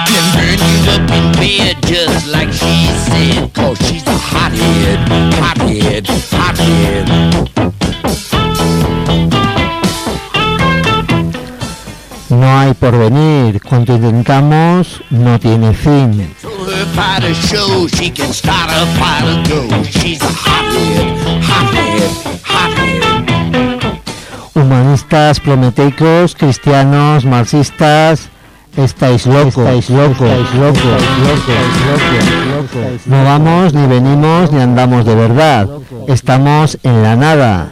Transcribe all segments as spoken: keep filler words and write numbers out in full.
can burn you up in bed just like she said, 'cause she's a hothead, hothead, hothead. No hay porvenir, cuanto intentamos no tiene fin. Humanistas prometeicos, cristianos, marxistas, estáis locos, estáis locos, estáis locos, locos, locos, locos. No vamos, ni venimos, ni andamos de verdad. Estamos en la nada.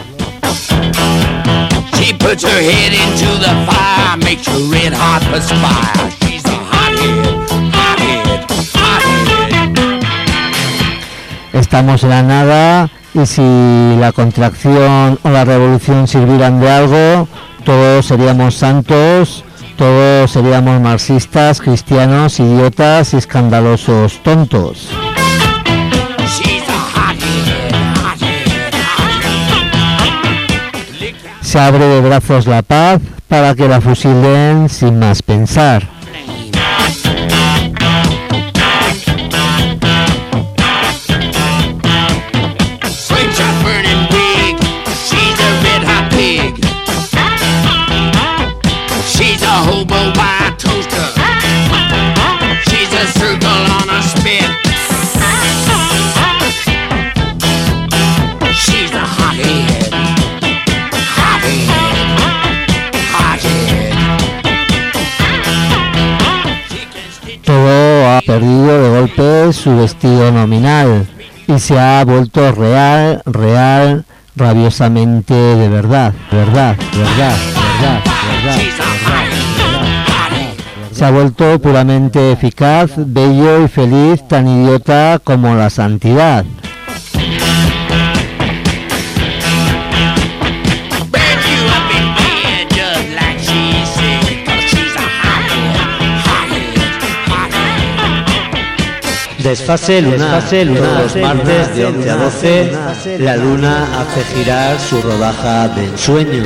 She puts her head into the fire, makes her red hot perspire. She's a hothead, hothead, hothead. Estamos en la nada, y si la contracción o la revolución sirvieran de algo, todos seríamos santos, todos seríamos marxistas, cristianos, idiotas y escandalosos tontos. Se abre de brazos la paz para que la fusilen sin más pensar. Perdido de golpe su vestido nominal y se ha vuelto real, real, rabiosamente de verdad, verdad, verdad, verdad, verdad, verdad. Se ha vuelto puramente eficaz, bello y feliz, tan idiota como la santidad. Desfase lunar, Desfase lunar. Todos los martes de once a doce, la luna hace girar su rodaja de ensueño.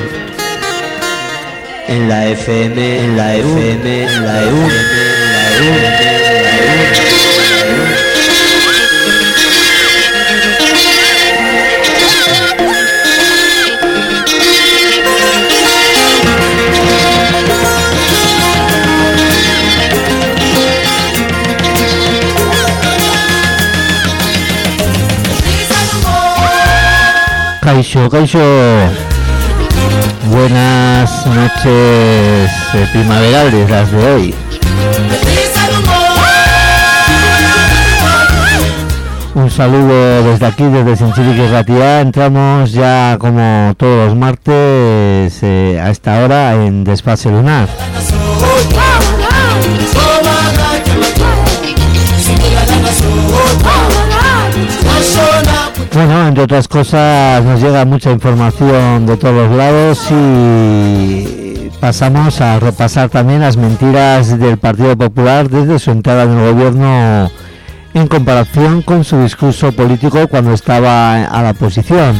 En la F M, en la F M, en la E U, en la E U, en la E U. Kaixo, Kaixo, buenas noches eh, primaverales las de hoy. Un saludo desde aquí, desde Sinchirique Ratia. Entramos ya como todos los martes eh, a esta hora en Desfase Lunar. Bueno, entre otras cosas nos llega mucha información de todos los lados y pasamos a repasar también las mentiras del Partido Popular desde su entrada en el gobierno en comparación con su discurso político cuando estaba a la oposición.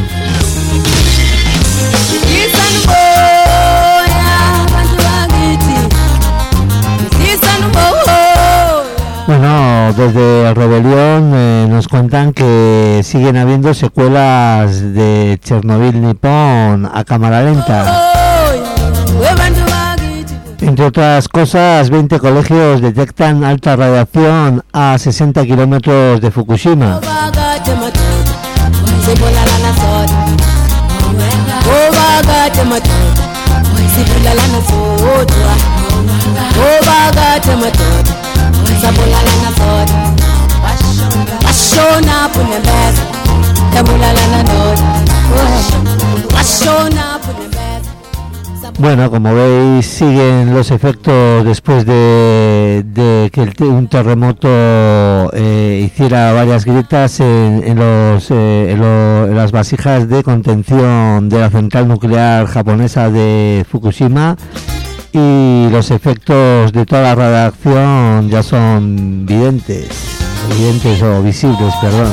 Bueno, desde Rebelión eh, nos cuentan que siguen habiendo secuelas de Chernobyl Nippon a cámara lenta. Entre otras cosas, veinte colegios detectan alta radiación a sesenta kilómetros de Fukushima. Bueno, como veis, siguen los efectos después de, de que el, un terremoto eh, hiciera varias grietas en, en, los, eh, en, lo, en las vasijas de contención de la central nuclear japonesa de Fukushima, y los efectos de toda la radiación ya son videntes, videntes o visibles, perdón.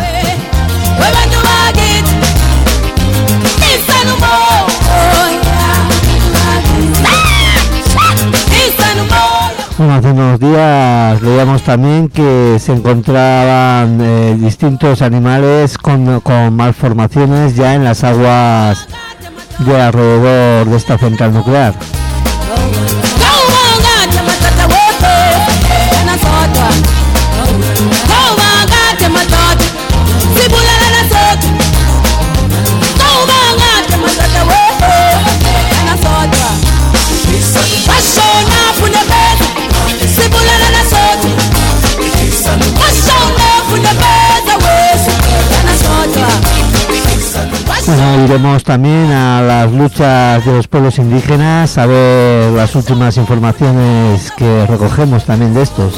Bueno, hace unos días leíamos también que se encontraban eh, distintos animales con, con malformaciones ya en las aguas de alrededor de esta central nuclear. Bueno, iremos también a las luchas de los pueblos indígenas a ver las últimas informaciones que recogemos también de estos.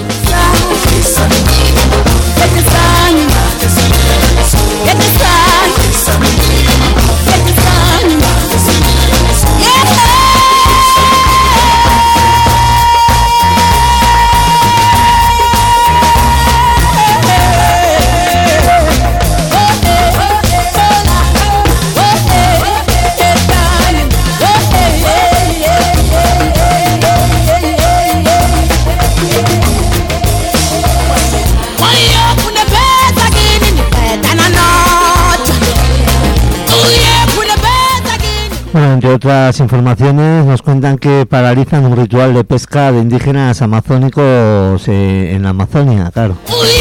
Bueno, entre otras informaciones nos cuentan que paralizan un ritual de pesca de indígenas amazónicos eh, en la Amazonia, claro.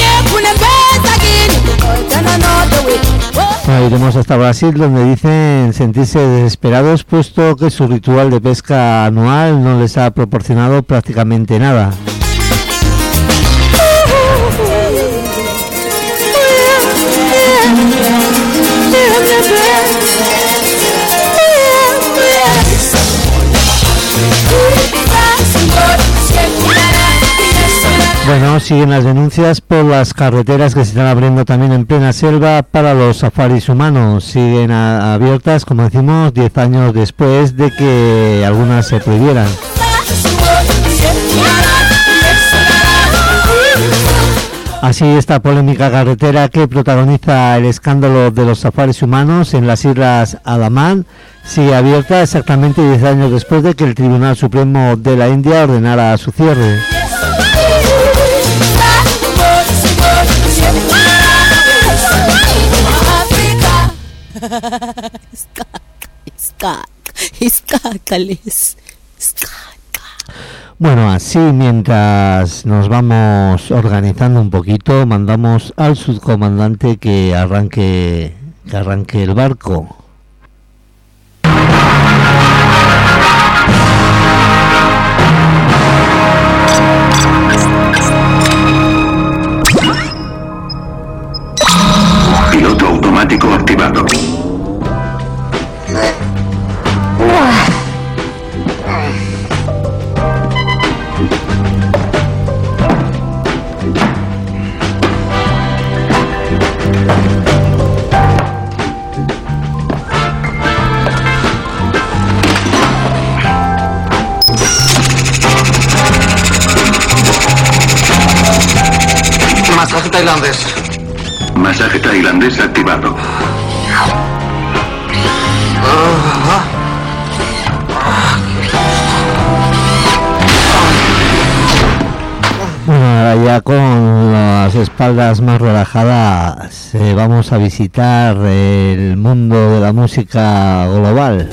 Bueno, iremos hasta Brasil, donde dicen sentirse desesperados puesto que su ritual de pesca anual no les ha proporcionado prácticamente nada. Bueno, siguen las denuncias por las carreteras que se están abriendo también en plena selva para los safaris humanos. Siguen a, abiertas, como decimos, diez años después de que algunas se prohibieran. Así, esta polémica carretera que protagoniza el escándalo de los safaris humanos en las islas Andaman sigue abierta exactamente diez años después de que el Tribunal Supremo de la India ordenara su cierre. Bueno, así mientras nos vamos organizando un poquito, mandamos al subcomandante que arranque, que arranque el barco. Piloto automático activado. Masaje tailandés. Masaje tailandés activado. Bueno, ahora ya con las espaldas más relajadas eh, vamos a visitar el mundo de la música global.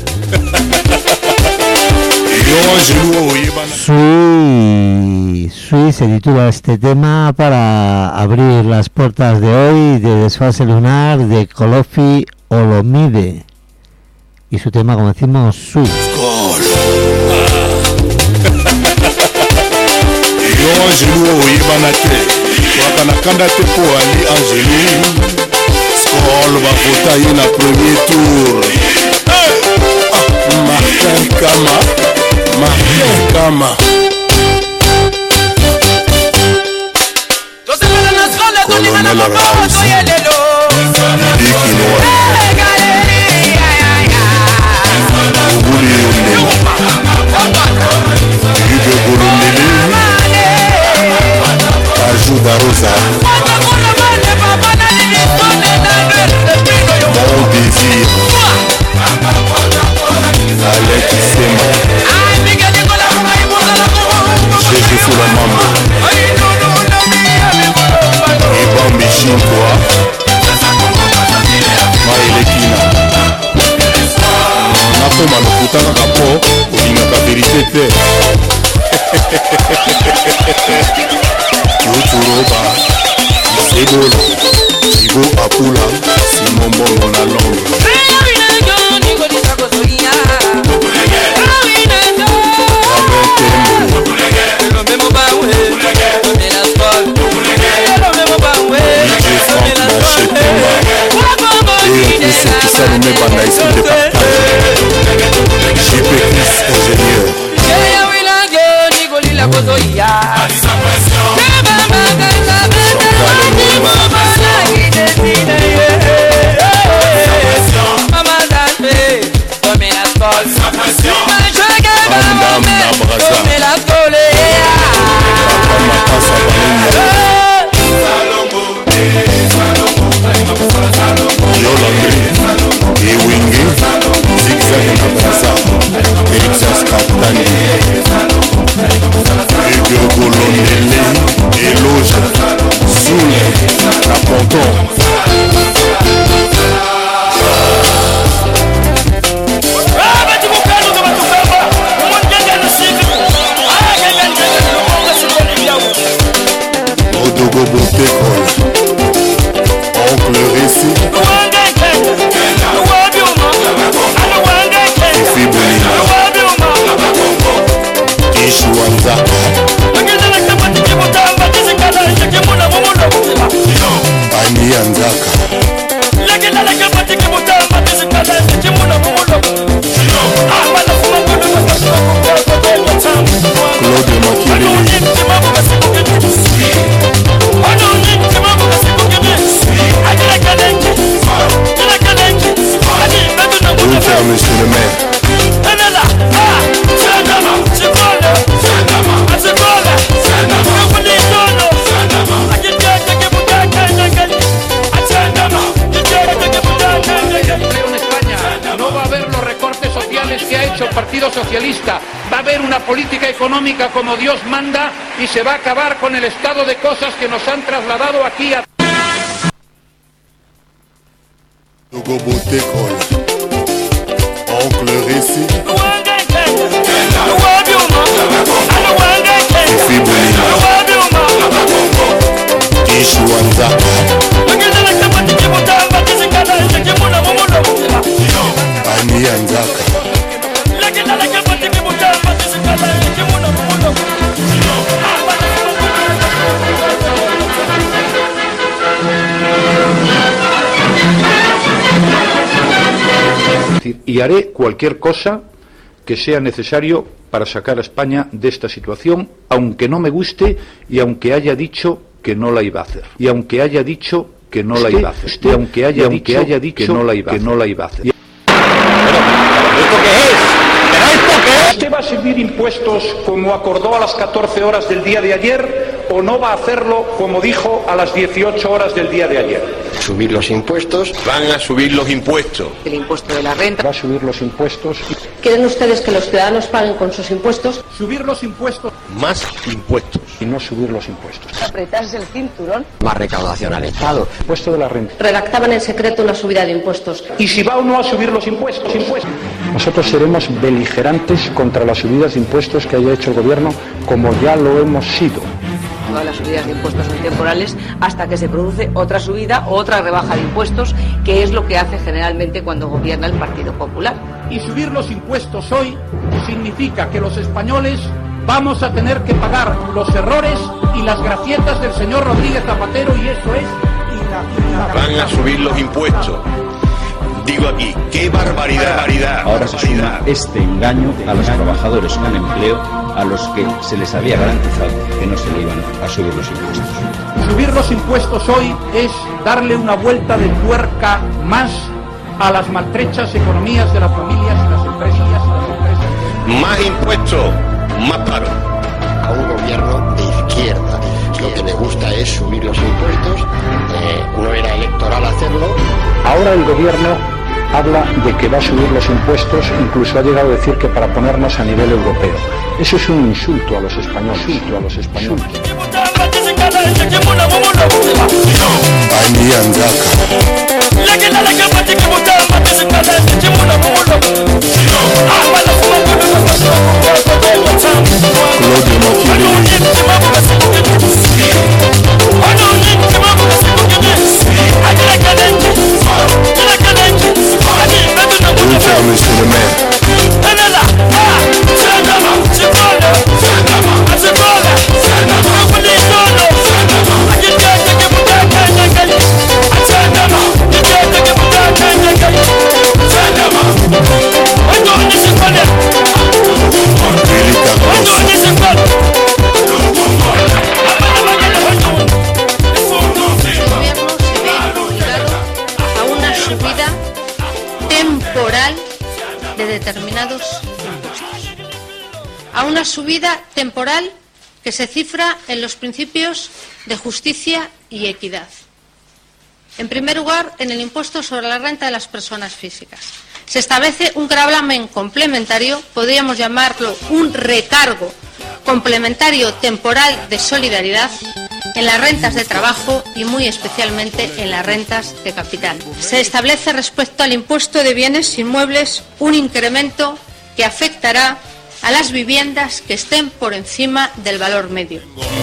Sui, Sui se titula este tema para abrir las puertas de hoy de Desfase Lunar de Kolofi Olomide y su tema, como decimos, Sui. Angelo oyebana te wakanakanda te po ali Angelo Skol bavota ye na premier tour. Martin Kama Martin Kama Colonel Rams Dikino Uguri Yundela Yube Burundele Ajuda Rosa Mon désir Alec Sema Jésus Soulama Ebola, Ibo Apula, Simon Bongo na Londres. Et tous ceux qui savent me banda ici de partage. J P Chris, ingénieur. Madame Nabraza Yolande Ewinge Zigzag Nabraza Exas Kaptani Egogolondele Eloge Zoule Naponton Odogo Botekol Oncle Réci Fifi Bolina Kishuanzaka Ani Anzaka Claude Makilele Bonjour monsieur le maire. No va a haber los recortes sociales que ha hecho el Partido Socialista. Va a haber una política económica como Dios manda y se va a acabar con el estado de cosas que nos han trasladado aquí a... Togo Botekol Oncle Réci Fifi Bolina Kishuanzaka Ani Anzaka Y haré cualquier cosa que sea necesario para sacar a España de esta situación, aunque no me guste y aunque haya dicho que no la iba a hacer. Y aunque haya dicho que no la iba a hacer. Y aunque haya dicho que no la iba a hacer. ¿Esto qué es? ¿Pero esto qué es? ¿Usted va a subir impuestos como acordó a las catorce horas del día de ayer o no va a hacerlo como dijo a las dieciocho horas del día de ayer? Subir los impuestos. Van a subir los impuestos. El impuesto de la renta. Va a subir los impuestos. ¿Quieren ustedes que los ciudadanos paguen con sus impuestos? Subir los impuestos. Más impuestos. Y no subir los impuestos. Apretarse el cinturón. Más recaudación al Estado. Impuesto de la renta. Redactaban en secreto una subida de impuestos. ¿Y si va o no a subir los impuestos? impuestos? Nosotros seremos beligerantes contra las subidas de impuestos que haya hecho el gobierno, como ya lo hemos sido. Todas las subidas de impuestos son temporales hasta que se produce otra subida o otra rebaja de impuestos, que es lo que hace generalmente cuando gobierna el Partido Popular. Y subir los impuestos hoy significa que los españoles vamos a tener que pagar los errores y las gracietas del señor Rodríguez Zapatero, y eso es... Van a subir los impuestos. Digo aquí, ¡qué barbaridad! barbaridad Ahora se suma este engaño a los trabajadores con empleo, a los que se les había garantizado que no se le iban a subir los impuestos. Subir los impuestos hoy es darle una vuelta de tuerca más a las maltrechas economías de las familias y las empresas. Y las empresas. Más impuestos, más paro. A un gobierno de izquierda. Lo que le gusta es subir los impuestos. Eh, no era electoral hacerlo. Ahora el gobierno habla de que va a subir los impuestos, incluso ha llegado a decir que para ponernos a nivel europeo. Eso es un insulto a los españoles. Insulto a los españoles. Ani Anzaka Claude Makilele una subida temporal que se cifra en los principios de justicia y equidad. En primer lugar, en el impuesto sobre la renta de las personas físicas. Se establece un gravamen complementario, podríamos llamarlo un recargo complementario temporal de solidaridad en las rentas de trabajo y muy especialmente en las rentas de capital. Se establece respecto al impuesto de bienes inmuebles un incremento que afectará a las viviendas que estén por encima del valor medio.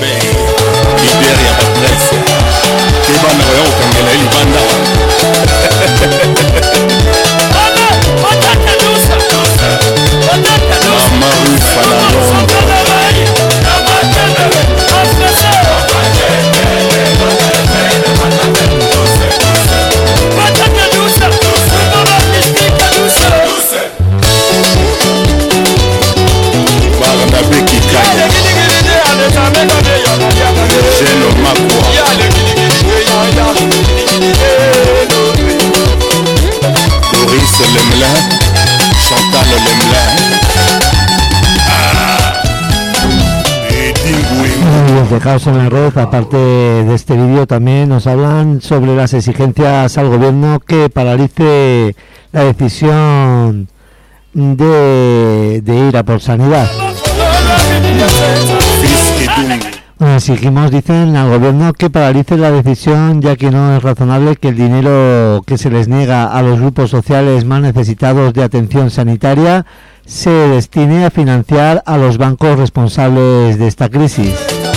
De Caos en la Red, aparte de este vídeo, también nos hablan sobre las exigencias al gobierno que paralice la decisión de, de ir a por sanidad. Bueno, exigimos, dicen, al gobierno que paralice la decisión, ya que no es razonable que el dinero que se les niega a los grupos sociales más necesitados de atención sanitaria se destine a financiar a los bancos responsables de esta crisis.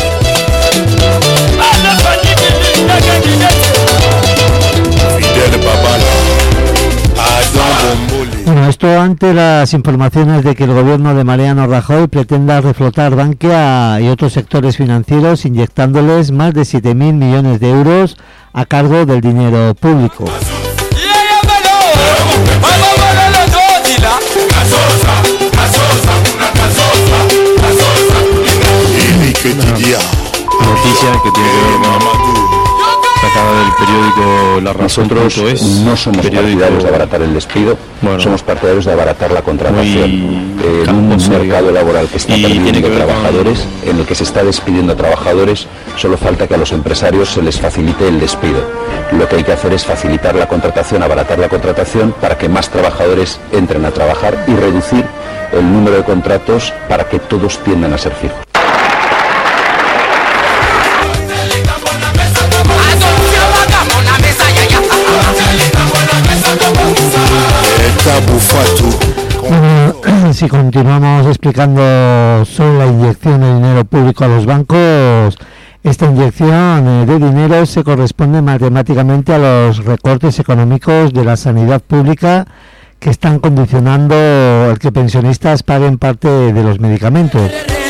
Bueno, esto ante las informaciones de que el gobierno de Mariano Rajoy pretenda reflotar Bankia y otros sectores financieros inyectándoles más de siete mil millones de euros a cargo del dinero público. Noticia que tiene que ver con sacada del periódico La Razón. Nosotros es no somos periódico... partidarios de abaratar el despido, bueno, somos partidarios de abaratar la contratación. En un mercado laboral que está perdiendo trabajadores, con... en el que se está despidiendo trabajadores, solo falta que a los empresarios se les facilite el despido. Lo que hay que hacer es facilitar la contratación, abaratar la contratación para que más trabajadores entren a trabajar y reducir el número de contratos para que todos tiendan a ser fijos. Bueno, si continuamos explicando sobre la inyección de dinero público a los bancos, esta inyección de dinero se corresponde matemáticamente a los recortes económicos de la sanidad pública que están condicionando el que pensionistas paguen parte de los medicamentos.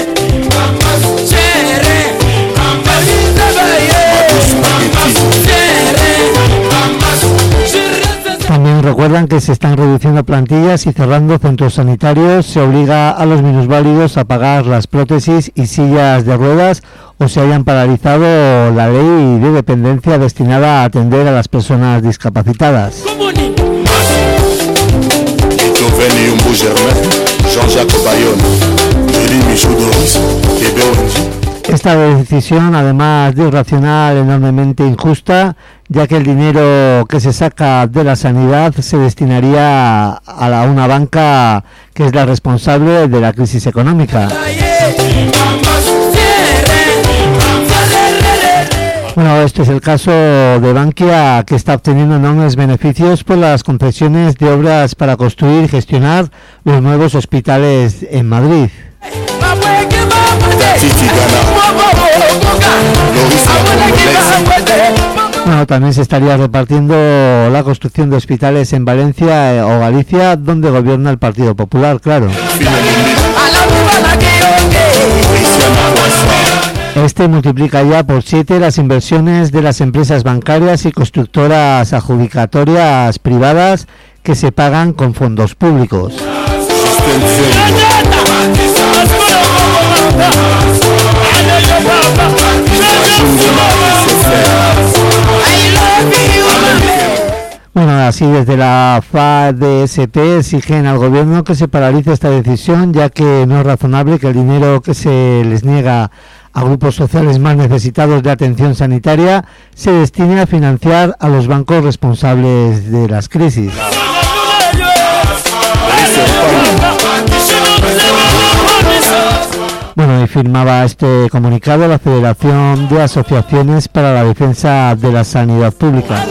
También recuerdan que se están reduciendo plantillas y cerrando centros sanitarios. Se obliga a los minusválidos a pagar las prótesis y sillas de ruedas o se hayan paralizado la ley de dependencia destinada a atender a las personas discapacitadas. Esta decisión, además de irracional, enormemente injusta, ya que el dinero que se saca de la sanidad se destinaría a la, una banca que es la responsable de la crisis económica. Bueno, este es el caso de Bankia, que está obteniendo enormes beneficios por las concesiones de obras para construir y gestionar los nuevos hospitales en Madrid. Bueno, también se estaría repartiendo la construcción de hospitales en Valencia o Galicia, donde gobierna el Partido Popular, claro. Este multiplica ya por siete las inversiones de las empresas bancarias y constructoras adjudicatorias privadas que se pagan con fondos públicos. Bueno, las así, desde la F A D S P exigen al gobierno que se paralice esta decisión, ya que no es razonable que el dinero que se les niega a grupos sociales más necesitados de atención sanitaria se destine a financiar a los bancos responsables de las crisis. Bueno, y firmaba este comunicado la Federación de Asociaciones para la Defensa de la Sanidad Pública.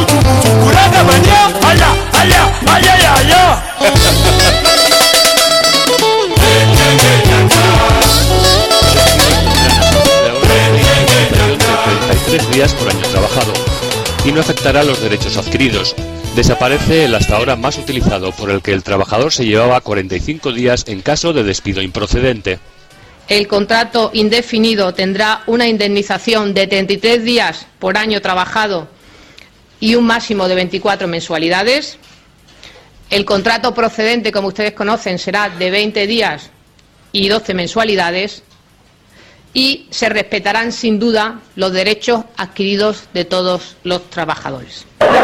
treinta y tres días por año trabajado y no afectará los derechos adquiridos. Desaparece el hasta ahora más utilizado, por el que el trabajador se llevaba cuarenta y cinco días en caso de despido improcedente. El contrato indefinido tendrá una indemnización de treinta y tres días por año trabajado y un máximo de veinticuatro mensualidades. El contrato procedente, como ustedes conocen, será de veinte días y doce mensualidades. Y se respetarán sin duda los derechos adquiridos de todos los trabajadores.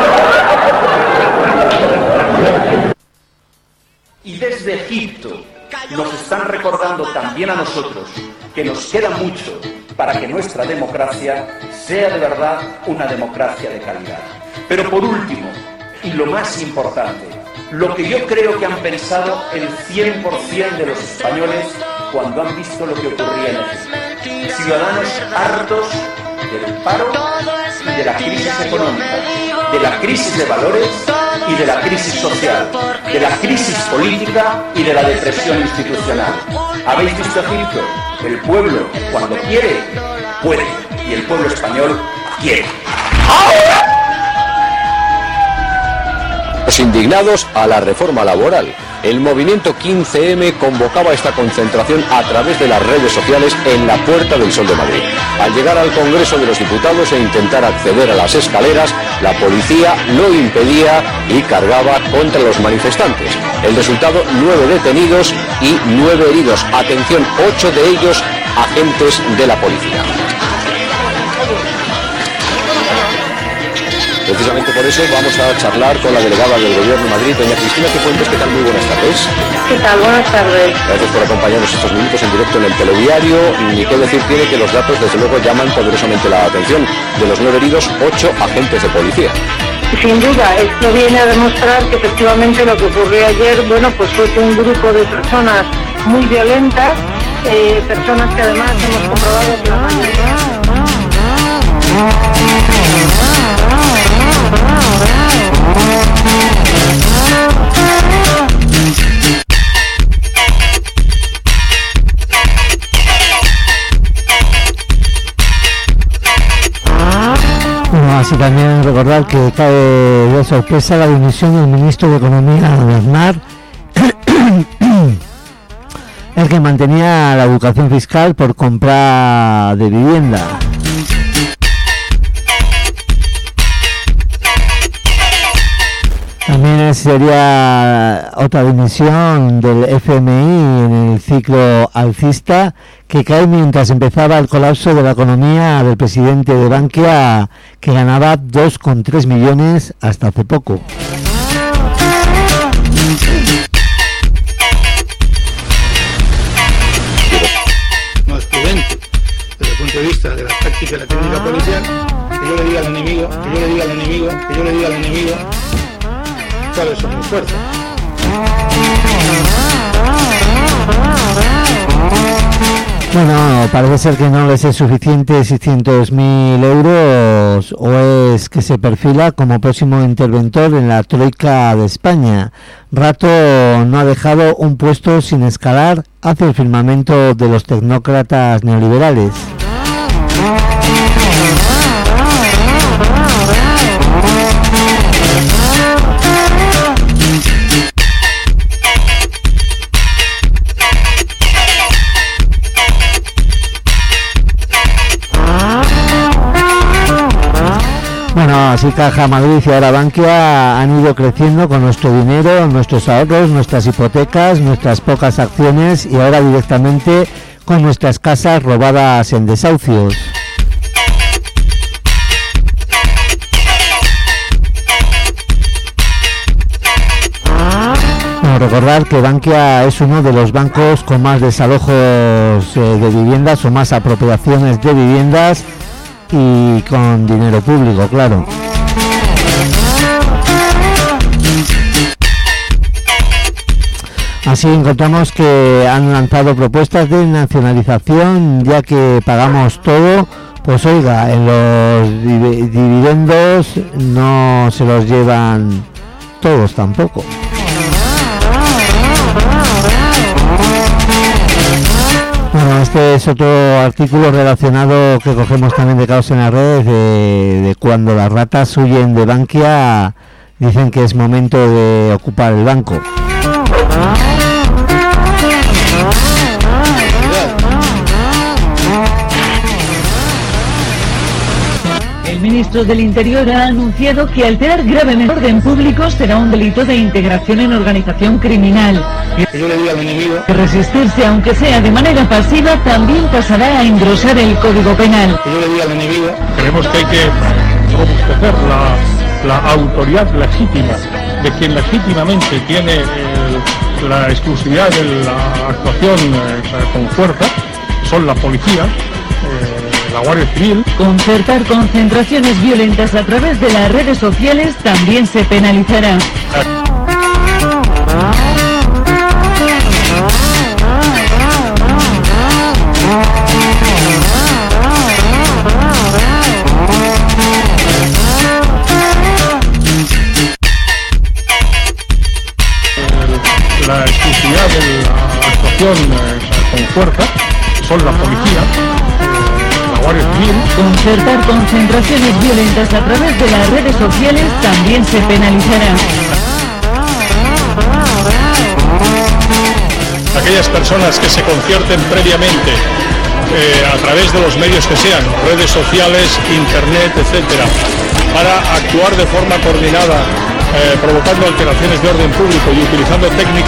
Y desde Egipto nos están recordando también a nosotros que nos queda mucho para que nuestra democracia sea de verdad una democracia de calidad. Pero por último, y lo más importante, lo que yo creo que han pensado el cien por ciento de los españoles cuando han visto lo que ocurría en Egipto. Ciudadanos hartos del paro y de la crisis económica, de la crisis de valores y de la crisis social, de la crisis política y de la depresión institucional. ¿Habéis visto Egipto? El pueblo, cuando quiere, puede. Y el pueblo español quiere. Los indignados a la reforma laboral. El movimiento quince eme convocaba esta concentración a través de las redes sociales en la Puerta del Sol de Madrid. Al llegar al Congreso de los Diputados e intentar acceder a las escaleras, la policía lo impedía y cargaba contra los manifestantes. El resultado, nueve detenidos y nueve heridos. Atención, ocho de ellos agentes de la policía. Precisamente por eso vamos a charlar con la delegada del Gobierno de Madrid, doña Cristina Cifuentes. ¿Qué tal? Muy buenas tardes. ¿Qué tal? Buenas tardes. Gracias por acompañarnos estos minutos en directo en el telediario. Y qué decir tiene que los datos desde luego llaman poderosamente la atención. De los nueve heridos, ocho agentes de policía. Sin duda, esto viene a demostrar que efectivamente lo que ocurrió ayer, bueno, pues fue que un grupo de personas muy violentas, eh, personas que además hemos comprobado que la mayoría... Bueno, así también recordar que cae de sorpresa la dimisión del ministro de Economía, Aznar, el que mantenía la educación fiscal por compra de vivienda. También sería otra dimisión del F M I en el ciclo alcista, que cae mientras empezaba el colapso de la economía del presidente de Bankia, que ganaba dos coma tres millones hasta hace poco. No es prudente, desde el punto de vista de la táctica y la técnica policial, que yo le diga al enemigo, que yo le diga al enemigo, que yo le diga al enemigo cuáles son mis fuerzas. Bueno, parece ser que no les es suficiente seiscientos mil euros, o es que se perfila como próximo interventor en la Troika de España. Rato no ha dejado un puesto sin escalar hacia el firmamento de los tecnócratas neoliberales. Bueno, así Caja Madrid y ahora Bankia han ido creciendo con nuestro dinero, nuestros ahorros, nuestras hipotecas, nuestras pocas acciones y ahora directamente con nuestras casas robadas en desahucios. Bueno, recordar que Bankia es uno de los bancos con más desalojos eh, de viviendas o más apropiaciones de viviendas y con dinero público, claro. Así encontramos que han lanzado propuestas de nacionalización, ya que pagamos todo. Pues oiga, en los div- dividendos no se los llevan todos tampoco. Bueno, este es otro artículo relacionado que cogemos también de Caos en las Redes, de, de cuando las ratas huyen de Bankia, dicen que es momento de ocupar el banco. El ministro del Interior ha anunciado que alterar gravemente el orden público será un delito de integración en organización criminal. Que yo le diga al enemigo. Resistirse, aunque sea de manera pasiva, también pasará a engrosar el Código Penal. Que yo le diga al enemigo. Creemos que hay que robustecer la, la autoridad legítima de quien legítimamente tiene el, la exclusividad de la actuación eh, con fuerza, son la policía. Eh, la Guardia Civil. Concertar concentraciones violentas a través de las redes sociales también se penalizará. La exclusividad de la actuación eh, con fuerza, son la policía. Concertar concentraciones violentas a través de las redes sociales también se penalizará. Aquellas personas que se concierten previamente eh, a través de los medios que sean, redes sociales, internet, etcétera, para actuar de forma coordinada, eh, provocando alteraciones de orden público y utilizando técnicas.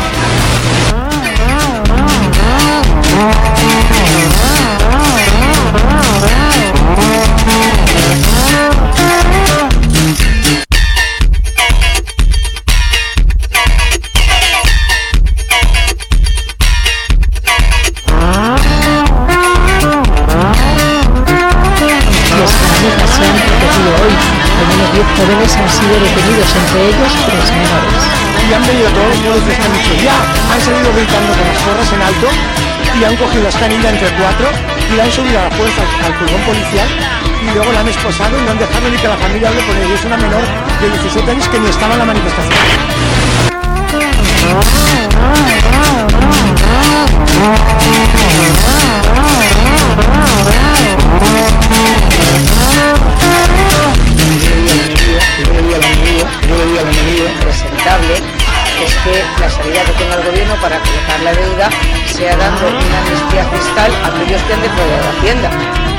Jóvenes han sido detenidos, entre ellos tres menores. Y han venido todos los policías que han dicho ya, han salido gritando con las porras en alto y han cogido a esta niña entre cuatro y la han subido a la fuerza al furgón policial y luego la han esposado y no han dejado ni que la familia hable con ella. Es una menor de diecisiete años que ni estaba en la manifestación. Presentable es que la salida que tenga el gobierno para colocar la deuda sea dando una amnistía fiscal a aquellos que han defraudado la Hacienda.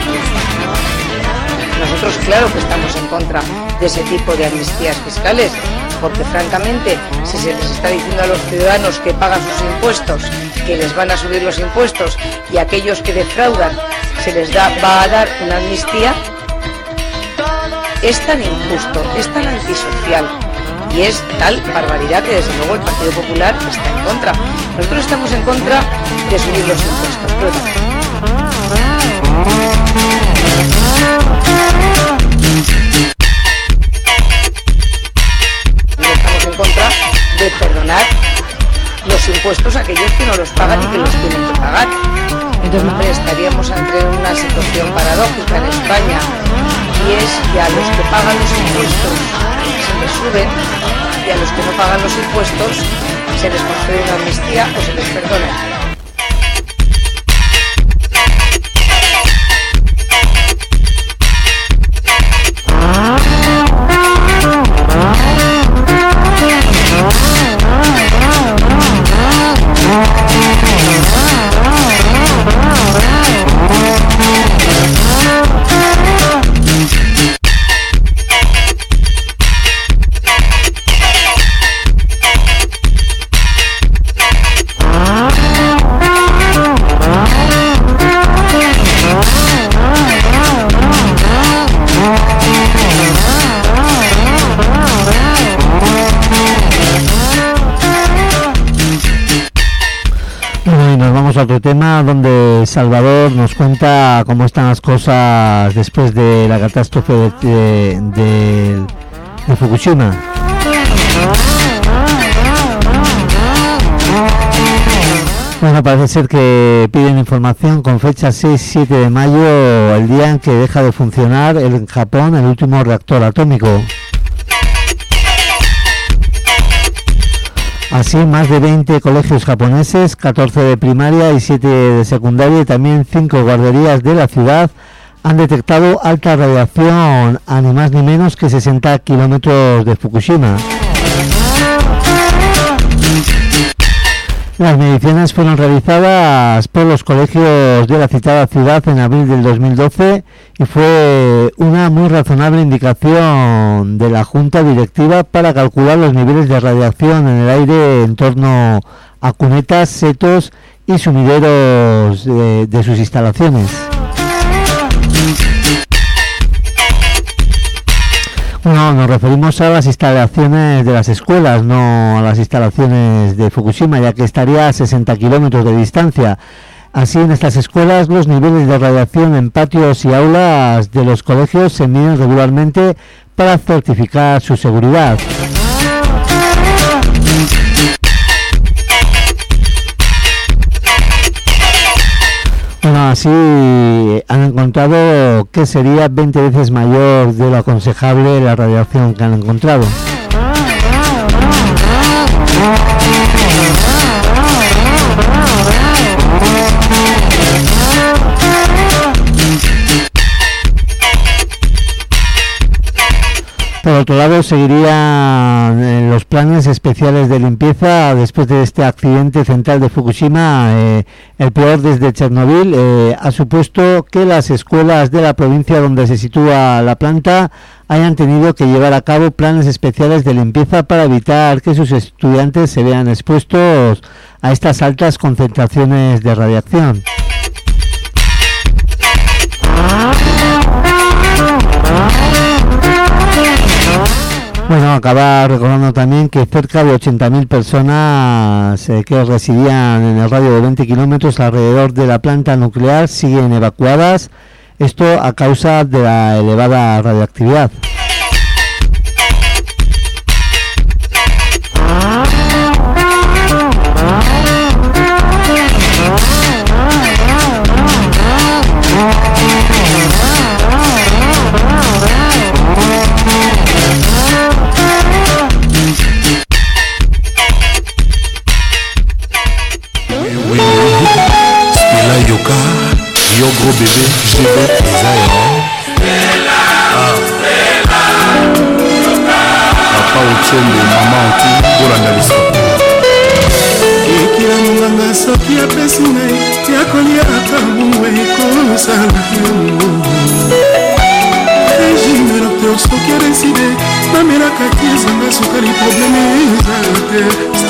Nosotros claro que estamos en contra de ese tipo de amnistías fiscales, porque francamente si se les está diciendo a los ciudadanos que pagan sus impuestos que les van a subir los impuestos y a aquellos que defraudan se les da, va a dar una amnistía, es tan injusto, es tan antisocial y es tal barbaridad que desde luego el Partido Popular está en contra. Nosotros estamos en contra de subir los impuestos, pero estamos en contra de perdonar los impuestos a aquellos que no los pagan y que los tienen que pagar. Entonces estaríamos ante una situación paradójica en España, y es que a los que pagan los impuestos se les suben y a los que no pagan los impuestos se les concede una amnistía o se les perdona. otro tema donde Salvador nos cuenta cómo están las cosas después de la catástrofe de, de, de, de Fukushima. Bueno, parece ser que piden información con fecha seis siete de mayo, el día en que deja de funcionar en Japón el último reactor atómico. Así, más de veinte colegios japoneses, catorce de primaria y siete de secundaria y también cinco guarderías de la ciudad han detectado alta radiación a ni más ni menos que sesenta kilómetros de Fukushima. Las mediciones fueron realizadas por los colegios de la citada ciudad en abril del dos mil doce y fue una muy razonable indicación de la Junta Directiva para calcular los niveles de radiación en el aire en torno a cunetas, setos y sumideros de, de sus instalaciones. Bueno, nos referimos a las instalaciones de las escuelas, no a las instalaciones de Fukushima, ya que estaría a sesenta kilómetros de distancia. Así, en estas escuelas, los niveles de radiación en patios y aulas de los colegios se miden regularmente para certificar su seguridad. Bueno, así han encontrado que sería veinte veces mayor de lo aconsejable la radiación que han encontrado. Por otro lado, seguirían los planes especiales de limpieza después de este accidente central de Fukushima, eh, el peor desde Chernobyl. Eh, ha supuesto que las escuelas de la provincia donde se sitúa la planta hayan tenido que llevar a cabo planes especiales de limpieza para evitar que sus estudiantes se vean expuestos a estas altas concentraciones de radiación. Bueno, acabar recordando también que cerca de ochenta mil personas eh, que residían en el radio de veinte kilómetros alrededor de la planta nuclear siguen evacuadas, esto a causa de la elevada radioactividad. Yo gros bébé, G B, Papa Otiende, maman tout, Bolanda Lisa. Ekila munganga soki apesi ngai yakolia akabuwe kosala régime docteur soki adeside namelaka ti ezanga sukali probleme ezala te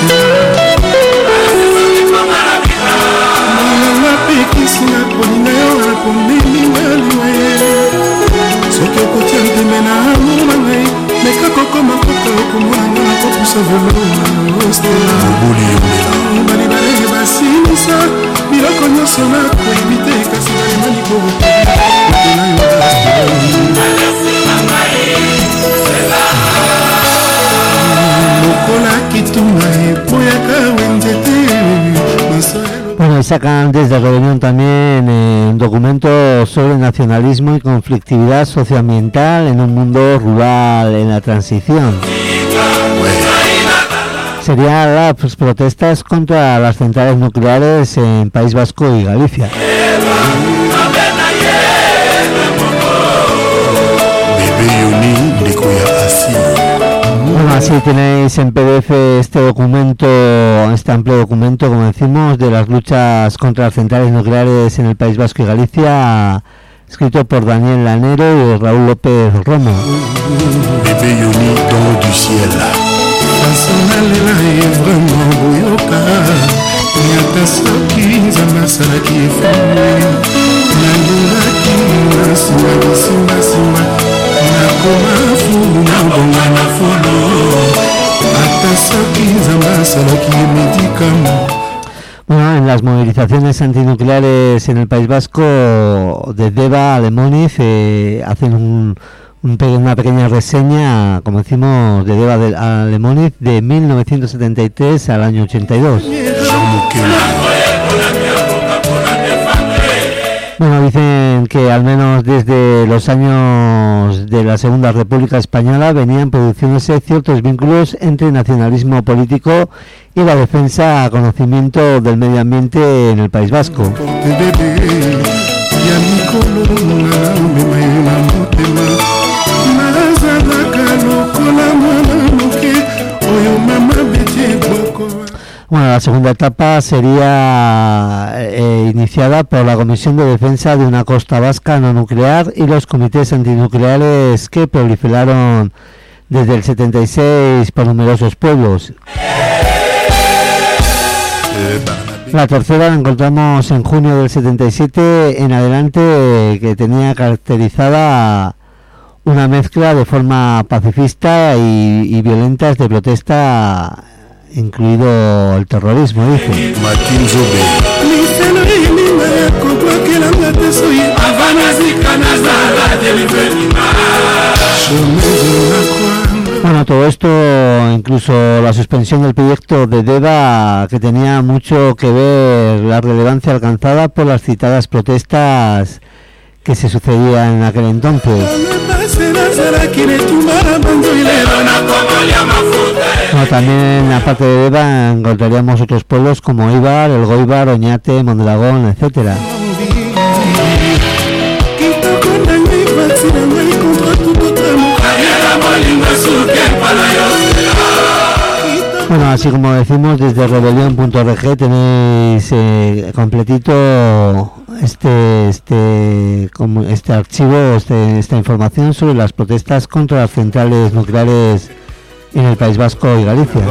pekisina kolinga yo akomelinga liwe soki okotia nteme na amour na ngai meka kokoma koka okomonanga na kopusa velobali basimisa biloko nyonso na koyebi te kasi balimani kokotela yo mokola kitunga epoyaka wenzete Bueno, y sacan desde Reunión también eh, un documento sobre nacionalismo y conflictividad socioambiental en un mundo rural en la transición. Serían las pues, protestas contra las centrales nucleares en País Vasco y Galicia. Bueno, así tenéis en P D F este documento, este amplio documento, como decimos, de las luchas contra las centrales nucleares en el País Vasco y Galicia, escrito por Daniel Lanero y Raúl López Romo. Bueno, en las movilizaciones antinucleares en el País Vasco, de Deva a Lemoniz, eh, hacen un, un pe una pequeña reseña, como decimos, de Deva de, a Lemoniz, de mil novecientos setenta y tres al año ochenta y dos. Bueno, dicen que al menos desde los años de la Segunda República Española venían produciéndose ciertos vínculos entre nacionalismo político y la defensa a conocimiento del medio ambiente en el País Vasco. Bueno, la segunda etapa sería eh, iniciada por la Comisión de Defensa de una Costa Vasca no nuclear y los comités antinucleares que proliferaron desde el setenta y seis por numerosos pueblos. La tercera la encontramos en junio del setenta y siete en adelante, que tenía caracterizada una mezcla de forma pacifista y, y violentas de protesta, incluido el terrorismo, dice. Bueno, todo esto, incluso la suspensión del proyecto de Deva, que tenía mucho que ver la relevancia alcanzada por las citadas protestas que se sucedían en aquel entonces. Bueno, también aparte de Deva encontraríamos otros pueblos como Eibar, El Goibar, Oñate, Mondragón, etcétera. Bueno, así como decimos, desde rebelión punto org tenéis eh, completito este este como este archivo, este, esta información sobre las protestas contra las centrales nucleares en el País Vasco y Galicia.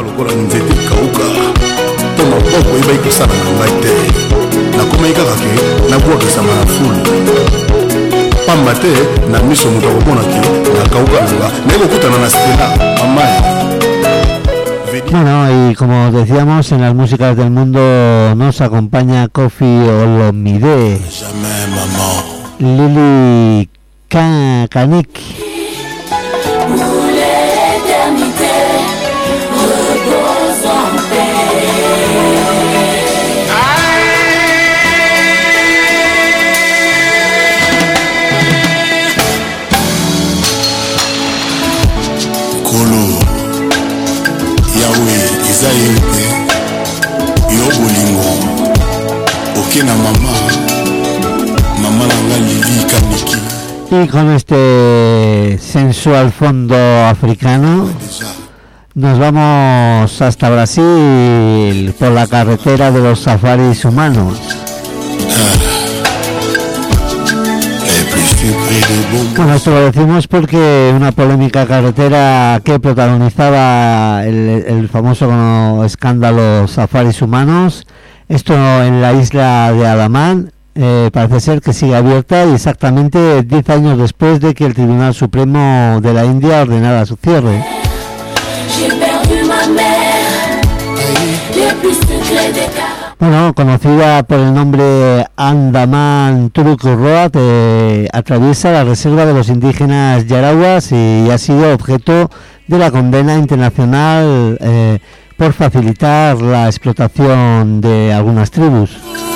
Bueno, y como decíamos, en las músicas del mundo nos acompaña Kofi Olomide, Lili Kanik. Y con este sensual fondo africano nos vamos hasta Brasil por la carretera de los safaris humanos. Bueno, esto lo decimos porque una polémica carretera que protagonizaba el, el famoso escándalo safaris humanos, esto en la isla de Alamán, eh, parece ser que sigue abierta y exactamente diez años después de que el Tribunal Supremo de la India ordenara su cierre. Bueno, conocida por el nombre Andaman Trunk Road, eh, atraviesa la reserva de los indígenas yaraguas y ha sido objeto de la condena internacional eh, por facilitar la explotación de algunas tribus.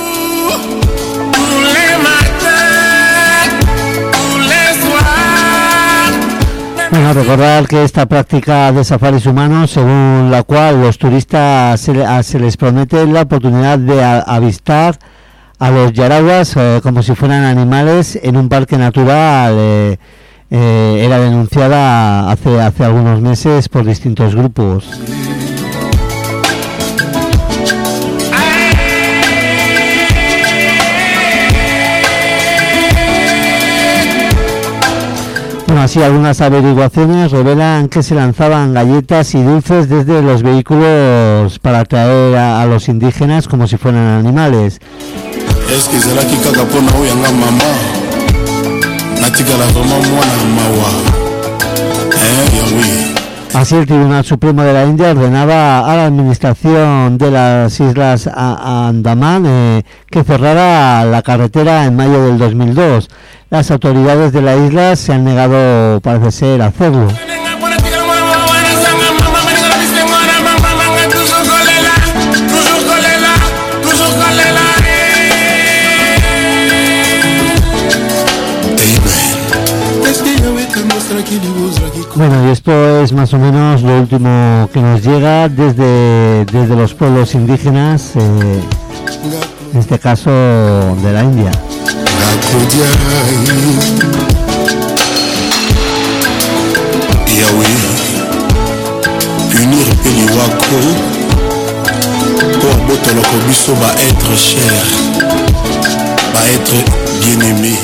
Bueno, recordar que esta práctica de safaris humanos, según la cual los turistas se, a, se les promete la oportunidad de a, avistar a los yaraguas eh, como si fueran animales en un parque natural, eh, eh, era denunciada hace, hace algunos meses por distintos grupos. Bueno, así algunas averiguaciones revelan que se lanzaban galletas y dulces desde los vehículos para atraer a, a los indígenas como si fueran animales. Así, el Tribunal Supremo de la India ordenaba a la administración de las Islas Andamán eh, que cerrara la carretera en mayo del dos mil dos. Las autoridades de la isla se han negado, parece ser, a hacerlo. Bueno, y esto es más o menos lo último que nos llega desde, desde los pueblos indígenas, eh, en este caso de la India. Unir Peliwako pour Botoloko Biso va être cher, va être bien aimé.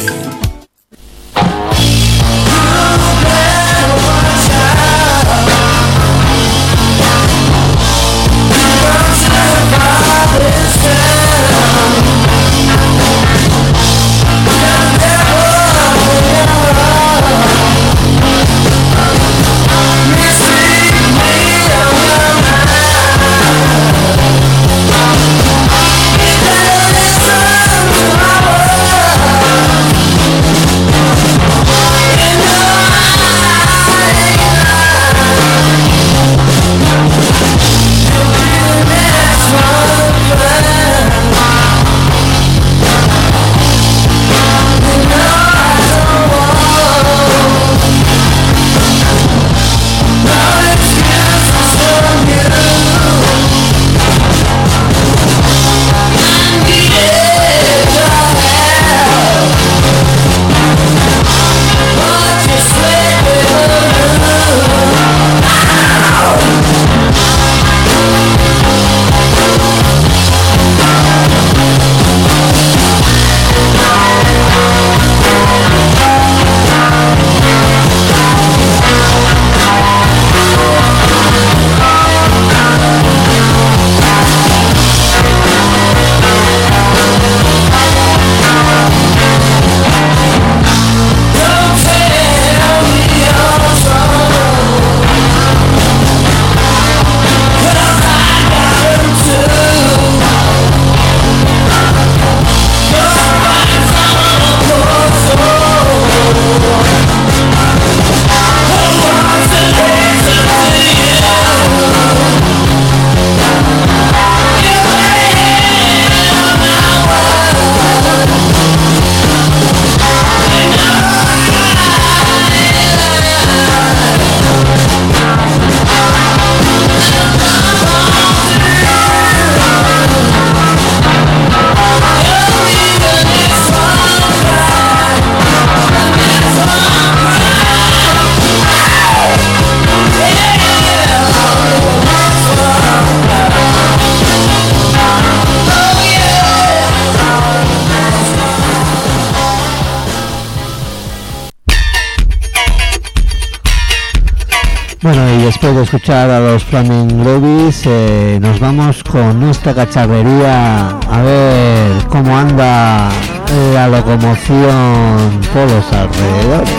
Bueno, y después de escuchar a los Flaming Ladies, eh, nos vamos con nuestra cacharrería a ver cómo anda la locomoción por los alrededores.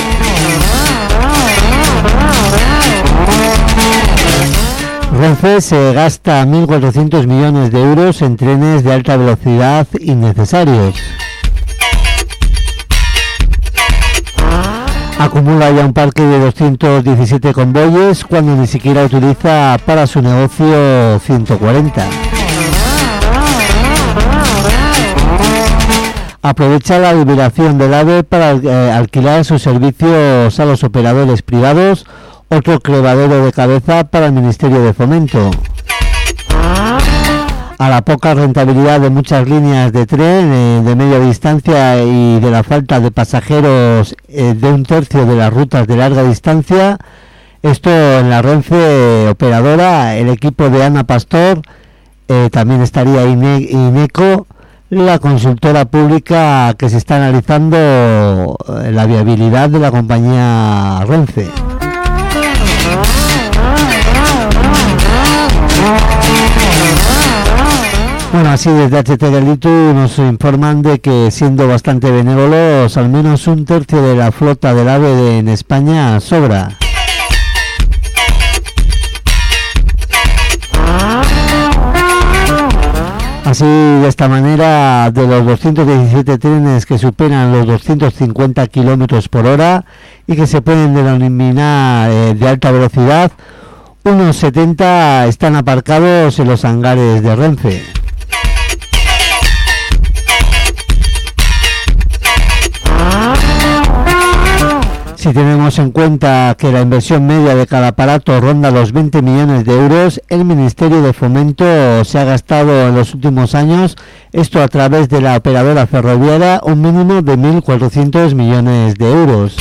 Renfe se gasta mil cuatrocientos millones de euros en trenes de alta velocidad innecesarios. Acumula ya un parque de doscientos diecisiete convoyes cuando ni siquiera utiliza para su negocio ciento cuarenta. Aprovecha la liberación del AVE para eh, alquilar sus servicios a los operadores privados, otro quebradero de cabeza para el Ministerio de Fomento. A la poca rentabilidad de muchas líneas de tren eh, de media distancia y de la falta de pasajeros eh, de un tercio de las rutas de larga distancia, esto en la Renfe operadora, el equipo de Ana Pastor, eh, también estaría INE, INECO, la consultora pública que se está analizando eh, la viabilidad de la compañía Renfe. Bueno, así desde H T Galitu nos informan de que, siendo bastante benévolos, al menos un tercio de la flota del AVE de, en España sobra. Así, de esta manera, de los doscientos diecisiete trenes que superan los doscientos cincuenta kilómetros por hora y que se pueden denominar eh, de alta velocidad, unos setenta están aparcados en los hangares de Renfe. Si tenemos en cuenta que la inversión media de cada aparato ronda los veinte millones de euros, el Ministerio de Fomento se ha gastado en los últimos años, esto a través de la operadora ferroviaria, un mínimo de mil cuatrocientos millones de euros.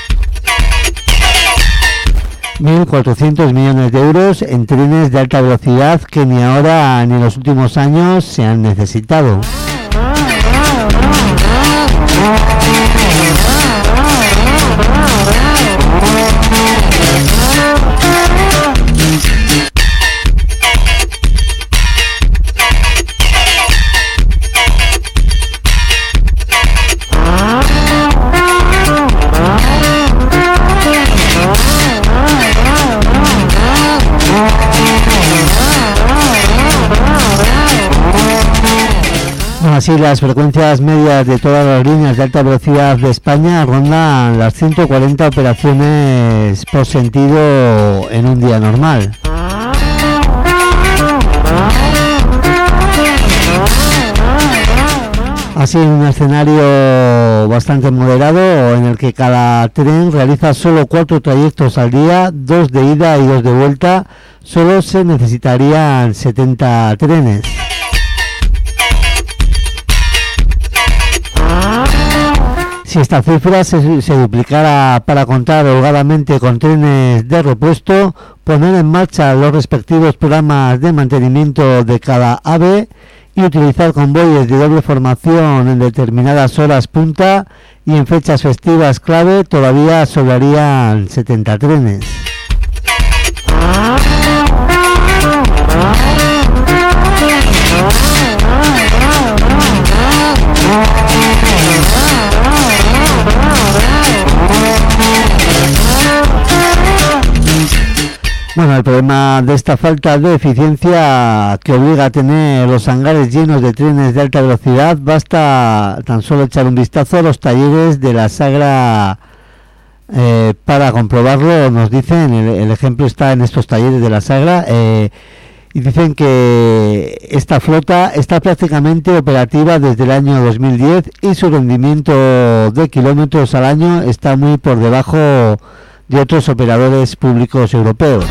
mil cuatrocientos millones de euros en trenes de alta velocidad que ni ahora ni en los últimos años se han necesitado. Así, las frecuencias medias de todas las líneas de alta velocidad de España rondan las ciento cuarenta operaciones por sentido en un día normal. Así, en un escenario bastante moderado en el que cada tren realiza solo cuatro trayectos al día, dos de ida y dos de vuelta, solo se necesitarían setenta trenes. Si esta cifra se, se duplicara para contar holgadamente con trenes de repuesto, poner en marcha los respectivos programas de mantenimiento de cada AVE y utilizar convoyes de doble formación en determinadas horas punta y en fechas festivas clave, todavía sobrarían setenta trenes. Bueno, el problema de esta falta de eficiencia que obliga a tener los hangares llenos de trenes de alta velocidad, basta tan solo echar un vistazo a los talleres de la Sagra eh, para comprobarlo. Nos dicen, el, el ejemplo está en estos talleres de la Sagra, eh, y dicen que esta flota está prácticamente operativa desde el año dos mil diez y su rendimiento de kilómetros al año está muy por debajo de otros operadores públicos europeos.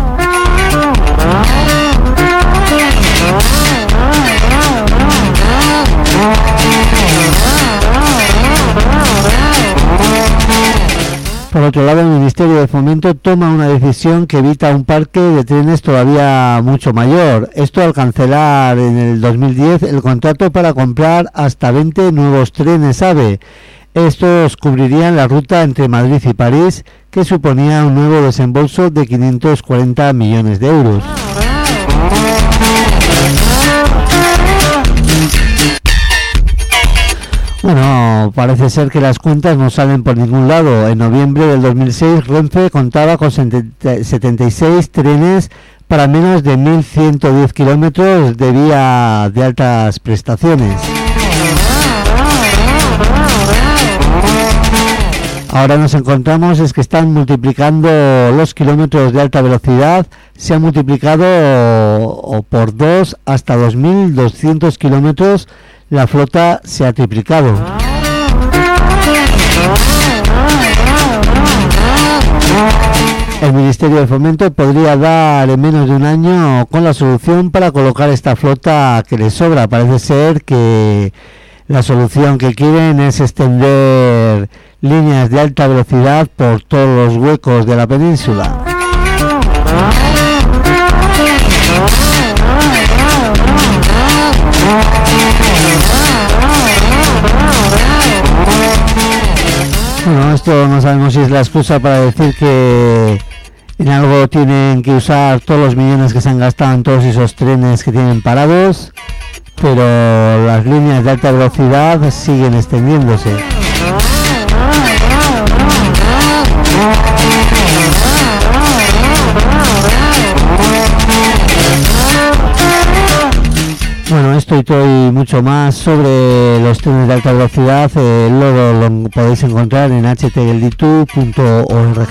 Por otro lado, el Ministerio de Fomento toma una decisión que evita un parque de trenes todavía mucho mayor. Esto al cancelar en el dos mil diez el contrato para comprar hasta veinte nuevos trenes AVE. Estos cubrirían la ruta entre Madrid y París, que suponía un nuevo desembolso de quinientos cuarenta millones de euros. Bueno, parece ser que las cuentas no salen por ningún lado. En noviembre del dos mil seis, Renfe contaba con setenta y seis trenes para menos de mil ciento diez kilómetros de vía de altas prestaciones. Ahora nos encontramos es que están multiplicando los kilómetros de alta velocidad, se ha multiplicado o, o por dos hasta dos mil doscientos kilómetros, la flota se ha triplicado. El Ministerio de Fomento podría dar en menos de un año con la solución para colocar esta flota que le sobra. Parece ser que la solución que quieren es extender líneas de alta velocidad por todos los huecos de la península. Bueno, esto no sabemos si es la excusa para decir que en algo tienen que usar todos los millones que se han gastado en todos esos trenes que tienen parados, pero las líneas de alta velocidad siguen extendiéndose. Bueno, esto esto y todo y mucho más sobre los trenes de alta velocidad, eh, luego lo podéis encontrar en h t gelditu punto org.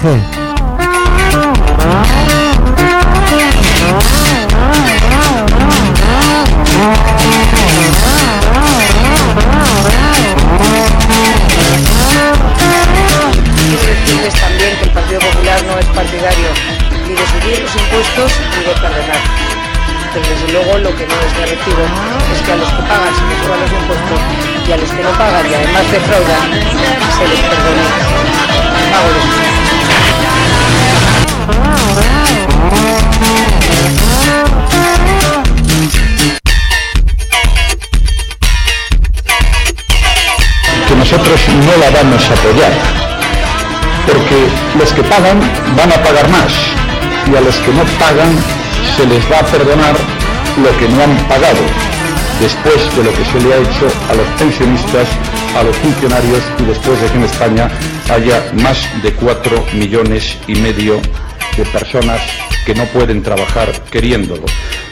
Decirles también que el Partido Popular no es partidario ni de subir los impuestos ni de perdonar. Pero desde luego lo que no es de recibo es que a los que pagan se les suban los impuestos y a los que no pagan y además defraudan se les perdone el pago de sus que nosotros no la vamos a apoyar, porque los que pagan van a pagar más y a los que no pagan se les va a perdonar lo que no han pagado, después de lo que se le ha hecho a los pensionistas, a los funcionarios y después de que en España haya más de cuatro millones y medio de personas que no pueden trabajar queriéndolo.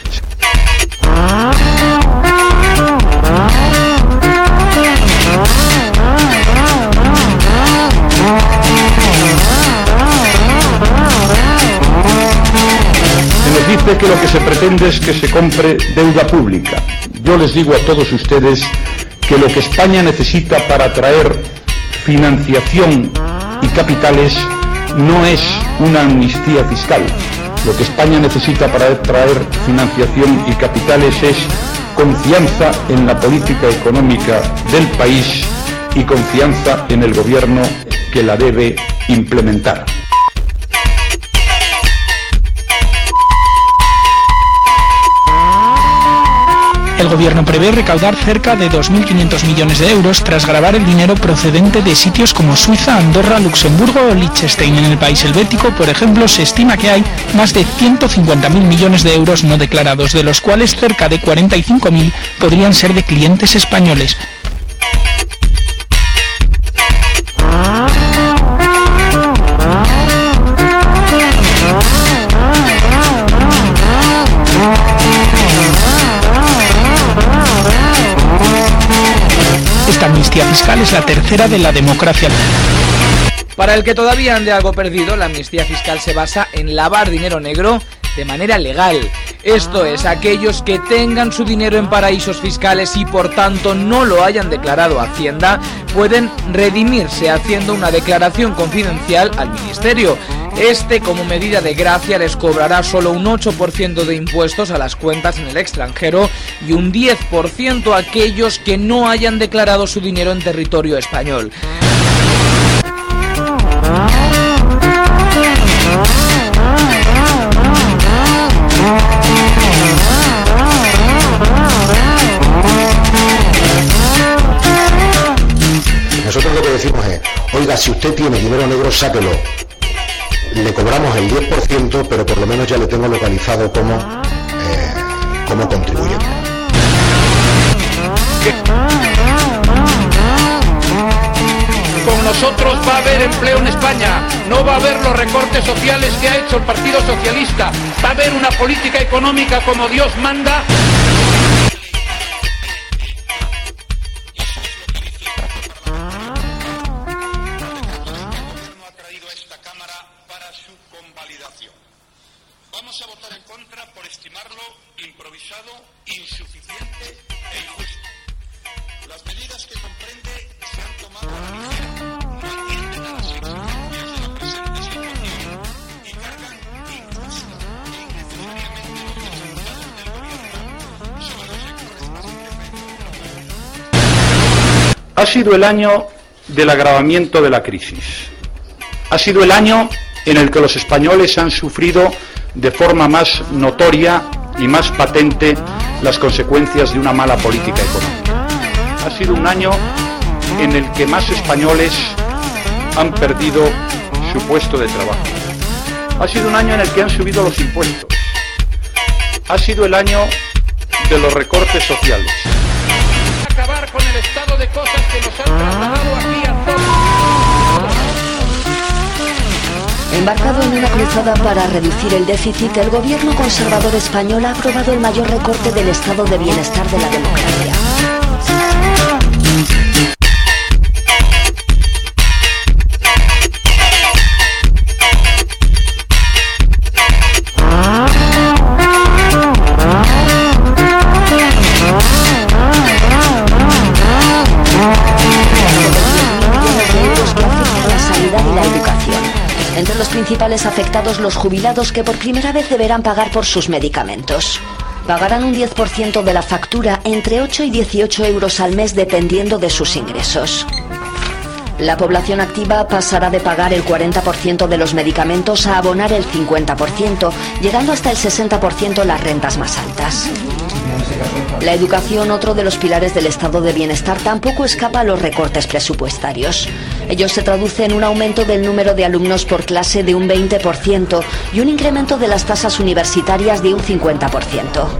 Dice que lo que se pretende es que se compre deuda pública. Yo les digo a todos ustedes que lo que España necesita para atraer financiación y capitales no es una amnistía fiscal. Lo que España necesita para atraer financiación y capitales es confianza en la política económica del país y confianza en el gobierno que la debe implementar. El gobierno prevé recaudar cerca de dos mil quinientos millones de euros tras gravar el dinero procedente de sitios como Suiza, Andorra, Luxemburgo o Liechtenstein. En el país helvético, por ejemplo, se estima que hay más de ciento cincuenta mil millones de euros no declarados, de los cuales cerca de cuarenta y cinco mil podrían ser de clientes españoles. Esta amnistía fiscal es la tercera de la democracia. Para el que todavía ande algo perdido, la amnistía fiscal se basa en lavar dinero negro de manera legal. Esto es, aquellos que tengan su dinero en paraísos fiscales y por tanto no lo hayan declarado a Hacienda, pueden redimirse haciendo una declaración confidencial al Ministerio. Este, como medida de gracia, les cobrará solo un ocho por ciento de impuestos a las cuentas en el extranjero y un diez por ciento a aquellos que no hayan declarado su dinero en territorio español. Nosotros lo que decimos es, oiga, si usted tiene dinero negro, sáquelo. Le cobramos el diez por ciento, pero por lo menos ya le tengo localizado como, eh, como contribuyente. Con nosotros va a haber empleo en España, no va a haber los recortes sociales que ha hecho el Partido Socialista, va a haber una política económica como Dios manda. Vamos a votar en contra por estimarlo improvisado, insuficiente e injusto. Las medidas que comprende se han tomado a la ligera, no atienden a las exigencias de la presente situación y cargan injusta e innecesariamente los resultados del gobierno sobre los sectores más indefensos. Ha sido el año del agravamiento de la crisis. Ha sido el año en el que los españoles han sufrido de forma más notoria y más patente las consecuencias de una mala política económica. Ha sido un año en el que más españoles han perdido su puesto de trabajo. Ha sido un año en el que han subido los impuestos. Ha sido el año de los recortes sociales. Acabar con el estado de cosas que nos han trasladado aquí a todos. Embarcado en una cruzada para reducir el déficit, el gobierno conservador español ha aprobado el mayor recorte del estado de bienestar de la democracia. Entre los principales afectados, los jubilados, que por primera vez deberán pagar por sus medicamentos. Pagarán un diez por ciento de la factura, entre ocho y dieciocho euros al mes, dependiendo de sus ingresos. La población activa pasará de pagar el cuarenta por ciento de los medicamentos a abonar el cincuenta por ciento, llegando hasta el sesenta por ciento las rentas más altas. La educación, otro de los pilares del estado de bienestar, tampoco escapa a los recortes presupuestarios. Ello se traduce en un aumento del número de alumnos por clase de un veinte por ciento y un incremento de las tasas universitarias de un cincuenta por ciento.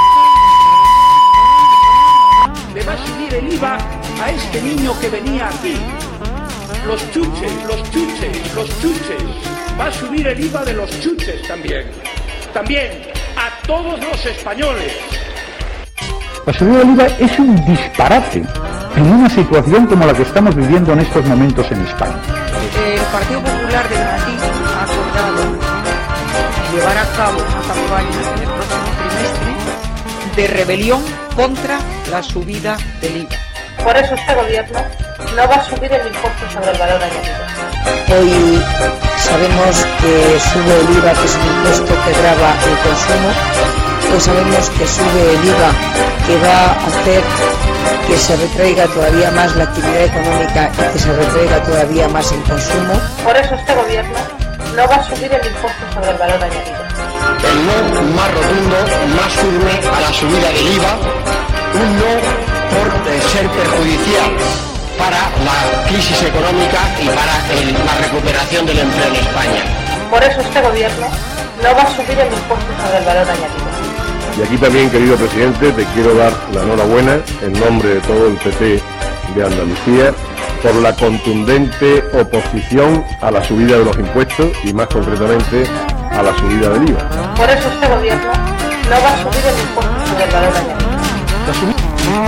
Le va a subir el I V A a este niño que venía aquí. Los chuches, los chuches, los chuches. Va a subir el I V A de los chuches también. También a todos los españoles. La subida del I V A es un disparate en una situación como la que estamos viviendo en estos momentos en España. El Partido Popular de Madrid ha acordado llevar a cabo una campaña en el próximo trimestre de rebelión contra la subida del I V A. Por eso este gobierno no va a subir el impuesto sobre el valor añadido. Hoy sabemos que sube el I V A, que es un impuesto que grava el consumo. Hoy sabemos que sube el I V A, que va a hacer que se retraiga todavía más la actividad económica y que se retraiga todavía más el consumo. Por eso este gobierno no va a subir el impuesto sobre el valor añadido. El no más rotundo, más firme a la subida del I V A, un no por eh, ser perjudicial para la crisis económica y para el, la recuperación del empleo en España. Por eso este gobierno no va a subir el impuesto sobre el valor añadido. Y aquí también, querido presidente, te quiero dar la enhorabuena en nombre de todo el P P de Andalucía por la contundente oposición a la subida de los impuestos y más concretamente a la subida del I V A. Por eso este gobierno no va a subir el impuesto sobre el valor añadido. La subida...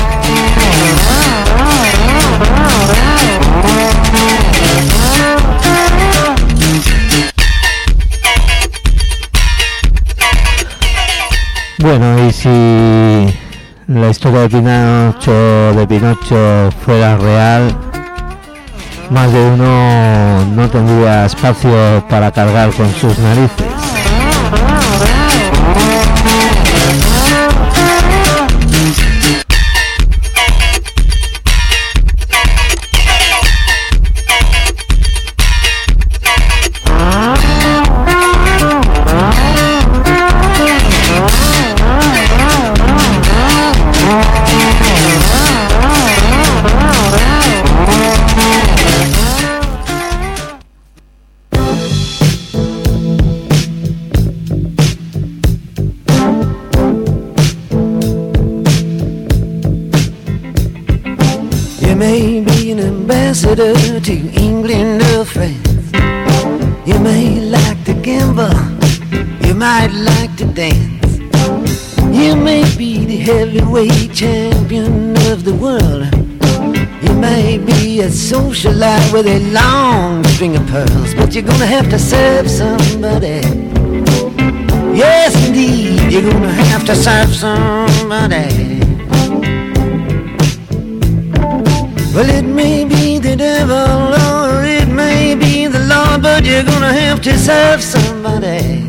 Bueno, y si la historia de Pinocho, de Pinocho fuera real, más de uno no tendría espacio para cargar con sus narices. To England or France, you may like to gamble, you might like to dance, you may be the heavyweight champion of the world, you may be a socialite with a long string of pearls, but you're gonna have to serve somebody. Yes, indeed, you're gonna have to serve somebody. Well, it may be the devil or it may be the Lord, but you're gonna have to serve somebody.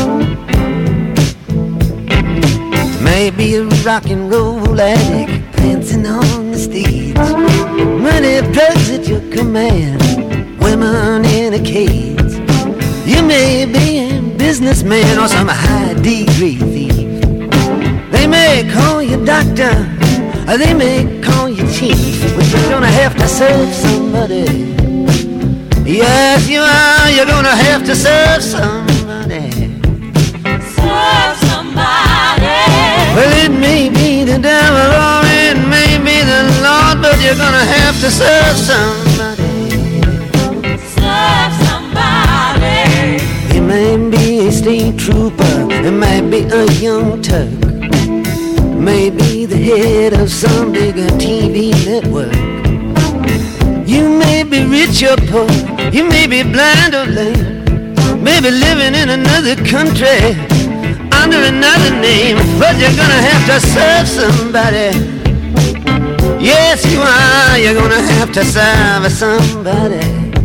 Maybe a rock and roll addict dancing on the stage, money, drugs at your command, women in a cage. You may be a businessman or some high degree thief. They may call you doctor, or they may call you chief, but you're gonna have to serve somebody. Yes, you are, you're gonna have to serve somebody. Serve somebody. Well, it may be the devil or it may be the Lord, but you're gonna have to serve somebody. Serve somebody. state trooper, it might be a young Turk, maybe the head of some bigger T V network. You may be rich or poor, you may be blind or lame, maybe living in another country under another name, but you're gonna have to serve somebody. Yes, you are, you're gonna have to serve somebody.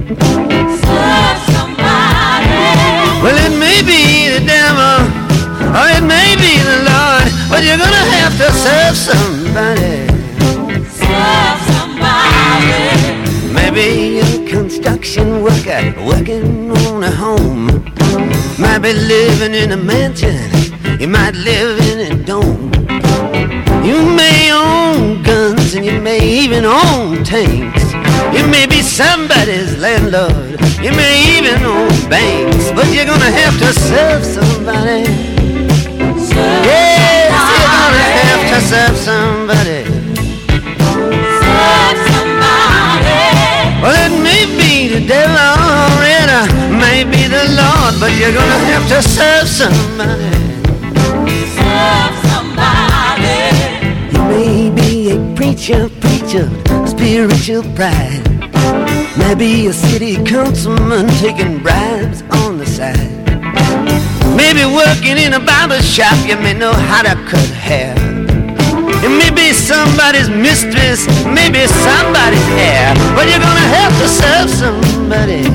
Serve somebody. Well, it may be the devil, or it may be the Lord, but you're gonna have to serve somebody. Serve somebody. Maybe a construction worker working on a home, might be living in a mansion, you might live in a dome. You may own guns and you may even own tanks. You may be somebody's landlord, you may even own banks, but you're gonna have to serve somebody. Serve yes, somebody. You're gonna have to serve somebody. Serve somebody. Well, it may be the devil or it may be the Lord, but you're gonna have to serve somebody. Serve somebody. You may be a preacher, preacher, spiritual pride. Maybe a city councilman taking bribes on the side. Maybe working in a barber shop, you may know how to cut hair. You may be somebody's mistress, maybe somebody's heir, but you're gonna have to serve somebody.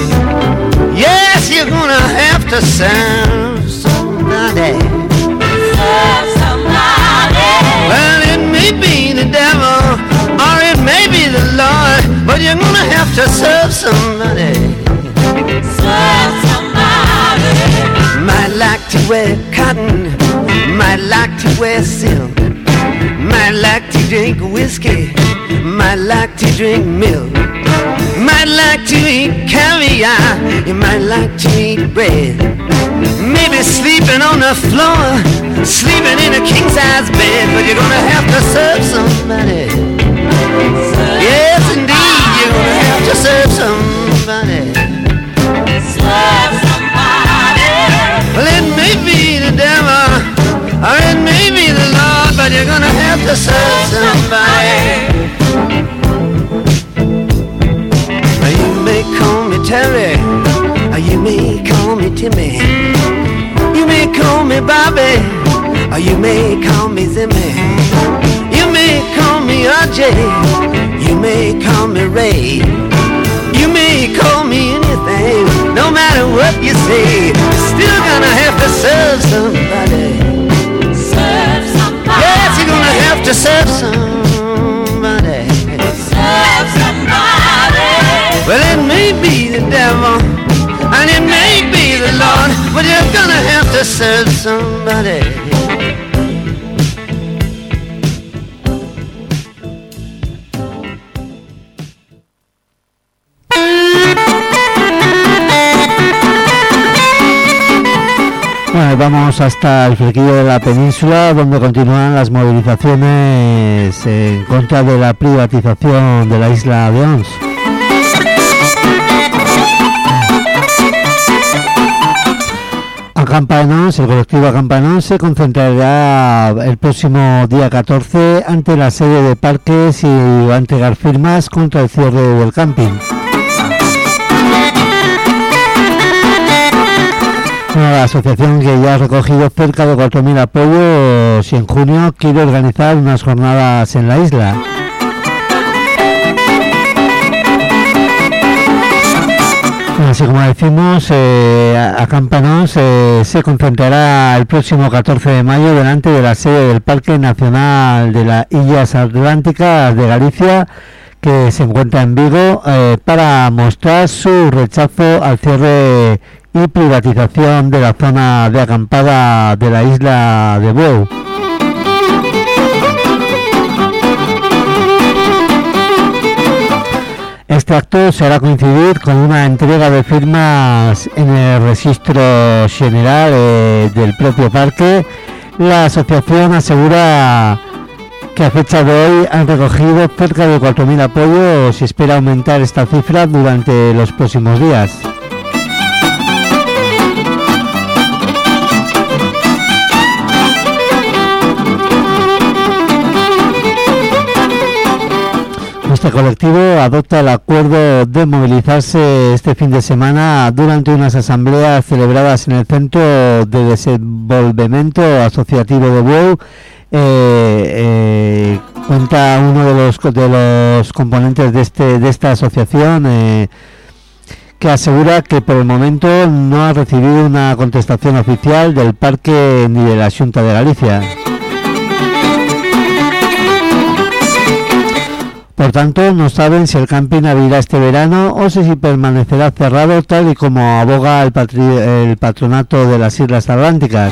Yes, you're gonna have to serve somebody. Serve somebody. Well, it may be the devil, or it may be the Lord, but you're gonna have to serve somebody. Serve somebody. Might like to wear cotton, might like to wear silk, might like to drink whiskey, might like to drink milk, might like to eat caviar, you might like to eat bread, maybe sleeping on the floor, sleeping in a king-size bed, but you're gonna have to serve somebody. Yes, indeed, you're gonna have to serve somebody. Serve somebody. Well, it may be the devil, or it may be the Lord, but you're gonna have to serve somebody. You may call me Terry, or you may call me Timmy. You may call me Bobby, or you may call me Zimmy. You may call me R J, you may call me Ray. You may call me anything, no matter what you say, still gonna have to serve somebody. Serve somebody. Yes, you're gonna have to serve somebody. Serve somebody. Well, it may be the devil, and it may be the Lord, but you're gonna have to serve somebody. Bueno, vamos hasta el flequillo de la península, donde continúan las movilizaciones en contra de la privatización de la isla de Ons. Acampa en Ons, el colectivo Acampa en Ons se concentrará el próximo día catorce ante la sede de Parques y va a entregar firmas contra el cierre del camping. Bueno, la asociación, que ya ha recogido cerca de cuatro mil apoyos y en junio quiere organizar unas jornadas en la isla. Así como decimos, eh, Acampa en Ons eh, se concentrará el próximo catorce de mayo delante de la sede del Parque Nacional de las Illas Atlánticas de Galicia, que se encuentra en Vigo, eh, para mostrar su rechazo al cierre y privatización de la zona de acampada de la isla de Bueu. Este acto se hará coincidir con una entrega de firmas en el registro general eh, del propio parque. La asociación asegura que a fecha de hoy han recogido cerca de cuatro mil apoyos y espera aumentar esta cifra durante los próximos días. Este colectivo adopta el acuerdo de movilizarse este fin de semana durante unas asambleas celebradas en el Centro de Desenvolvimiento Asociativo de Bueu. Eh, eh, cuenta uno de los de los componentes de este de esta asociación eh, que asegura que por el momento no ha recibido una contestación oficial del Parque ni de la Xunta de Galicia. Por tanto, no saben si el camping abrirá este verano o si permanecerá cerrado, tal y como aboga el, patri- el patronato de las Islas Atlánticas.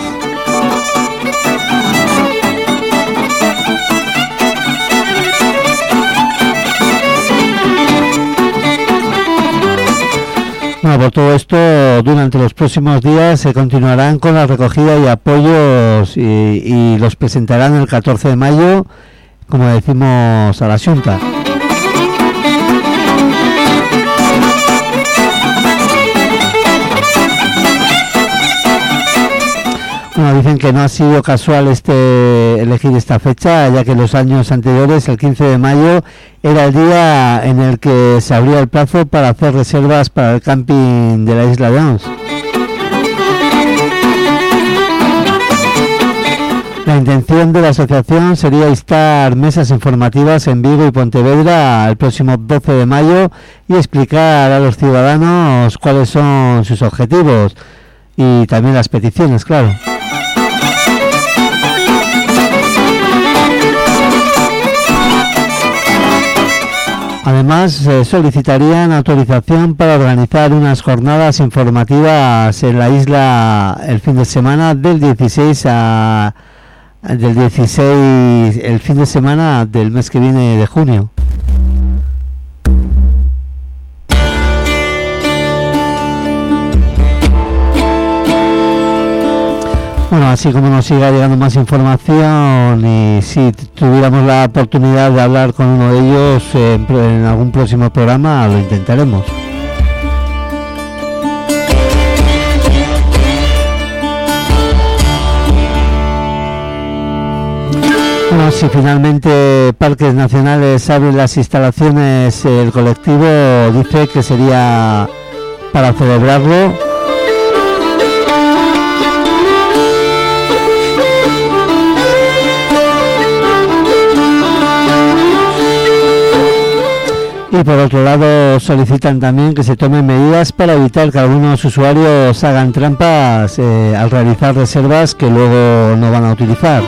Bueno, por todo esto, durante los próximos días se continuarán con la recogida y apoyos y, y los presentarán el catorce de mayo, como decimos, a la Xunta. Bueno, dicen que no ha sido casual este elegir esta fecha, ya que los años anteriores, el quince de mayo, era el día en el que se abría el plazo para hacer reservas para el camping de la Isla de Ons. La intención de la asociación sería instar mesas informativas en Vigo y Pontevedra el próximo doce de mayo y explicar a los ciudadanos cuáles son sus objetivos y también las peticiones, claro. Además, eh, solicitarían autorización para organizar unas jornadas informativas en la isla el fin de semana del dieciséis a del dieciséis, el fin de semana del mes que viene de junio. Bueno, así como nos siga llegando más información y si tuviéramos la oportunidad de hablar con uno de ellos eh, en, en algún próximo programa, lo intentaremos. Bueno, si finalmente Parques Nacionales abre las instalaciones, el colectivo dice que sería para celebrarlo. Y por otro lado solicitan también que se tomen medidas para evitar que algunos usuarios hagan trampas eh, al realizar reservas que luego no van a utilizar.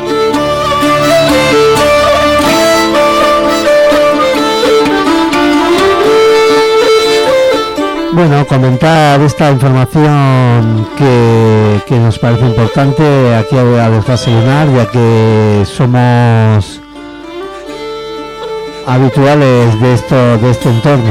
Bueno, comentar esta información que, que nos parece importante aquí a Desvaselunar, ya que somos habituales de esto, de este entorno.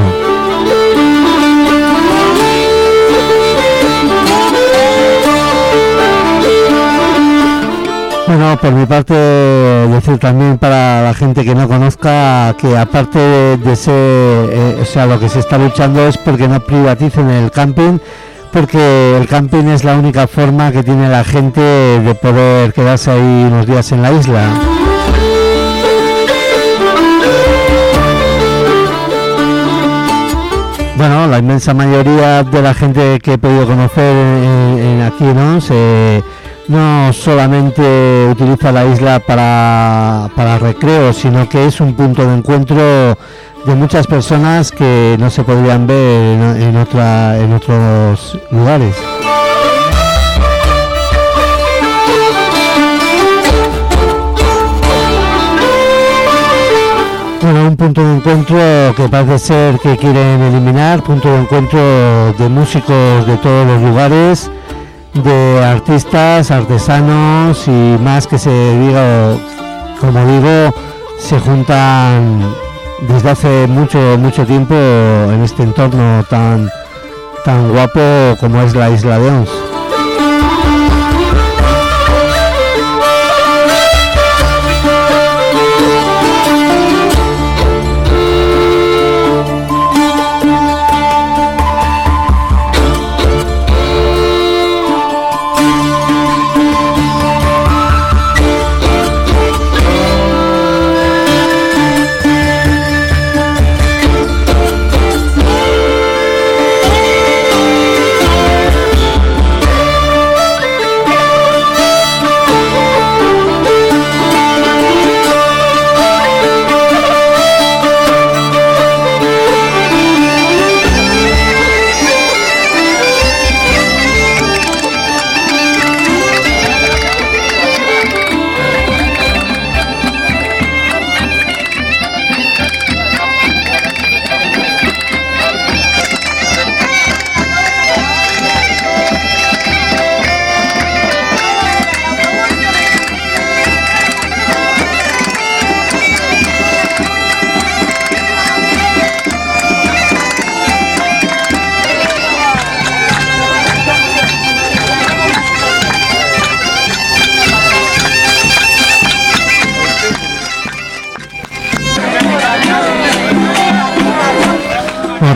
Bueno, por mi parte decir también para la gente que no conozca que aparte de ser, eh, o sea, lo que se está luchando es porque no privaticen el camping, porque el camping es la única forma que tiene la gente de poder quedarse ahí unos días en la isla. Bueno, la inmensa mayoría de la gente que he podido conocer en, en aquí en Ons eh, no solamente utiliza la isla para, para recreo, sino que es un punto de encuentro de muchas personas que no se podrían ver en, en, otra, en otros lugares. Bueno, un punto de encuentro que parece ser que quieren eliminar, punto de encuentro de músicos de todos los lugares, de artistas, artesanos y más que se diga, como digo, se juntan desde hace mucho, mucho tiempo en este entorno tan, tan guapo como es la isla de Ons.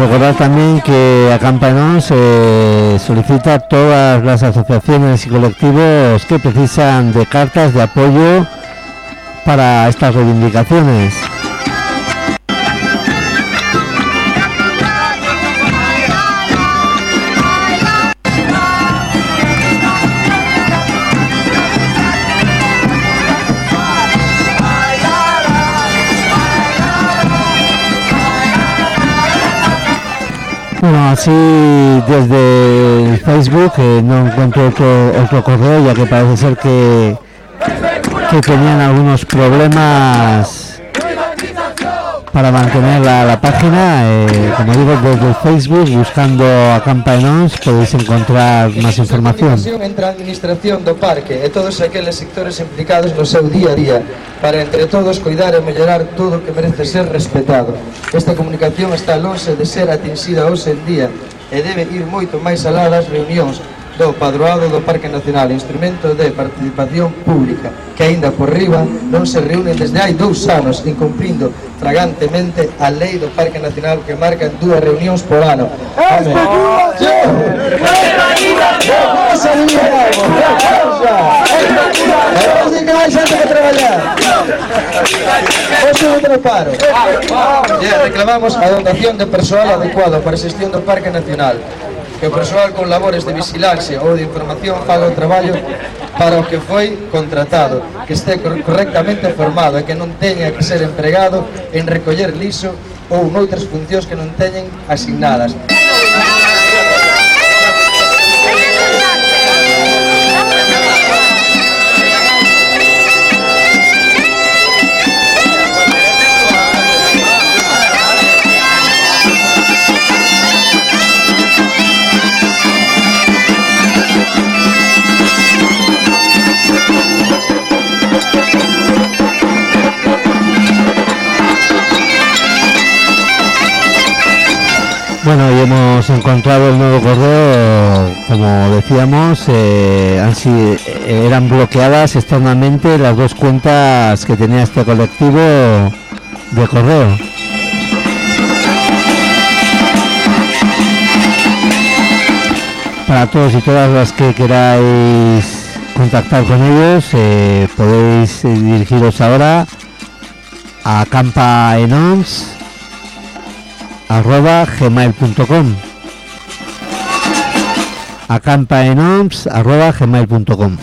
recordar también que Acampa en Ons eh, solicita a todas las asociaciones y colectivos que precisan de cartas de apoyo para estas reivindicaciones. Bueno, así desde el Facebook eh, no encontré otro, otro correo, ya que parece ser que, que tenían algunos problemas para mantener la, la página. Eh, como digo, desde el Facebook, buscando Acampa en Ons, podéis encontrar más información. Entre a administración do parque e todos aqueles sectores implicados no seu día a día, para entre todos cuidar e mellorar todo o que merece ser respetado. Esta comunicación está lonxe de ser atinxida hoxe en día e debe ir moito máis alá das reunións do Padroado do Parque Nacional, instrumento de participación pública, que aínda por riba non se reúnen desde hai dous anos, incumprindo fragantemente a lei do Parque Nacional que marcan dúas reunións por ano. Amén. Reclamamos a dotación de persoal adecuado para a xestión do Parque Nacional, que o persoal con labores de vigilancia ou de información faga o traballo para o que foi contratado, que este correctamente formado e que non teña que ser empregado en recoller lixo ou noutras funcións que non teñen asignadas. Bueno, y hemos encontrado el nuevo correo. Como decíamos, eh, han sido, eran bloqueadas externamente las dos cuentas que tenía este colectivo de correo. Para todos y todas las que queráis contactar con ellos, eh, podéis eh, dirigiros ahora a Acampa en Ons arroba gmail punto com acampa en ons arroba gmail punto com.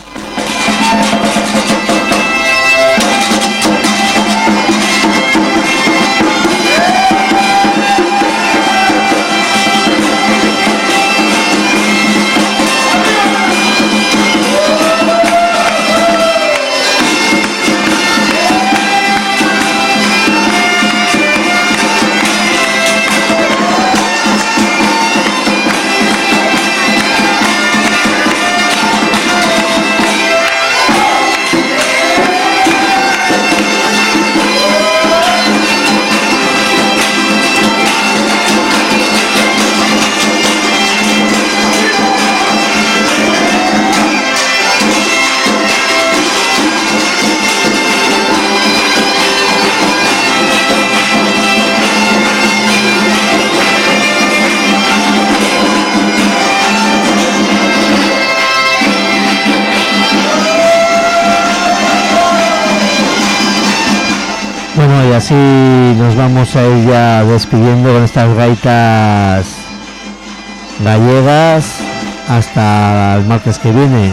Bueno, y así nos vamos a ir ya despidiendo con estas gaitas gallegas hasta el martes que viene.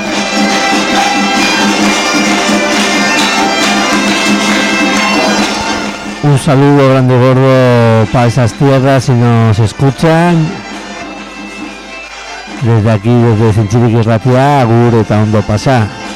Un saludo grande y gordo para esas tierras si nos escuchan. Desde aquí, desde Zintzilik Irratia, agur eta ondo pasa.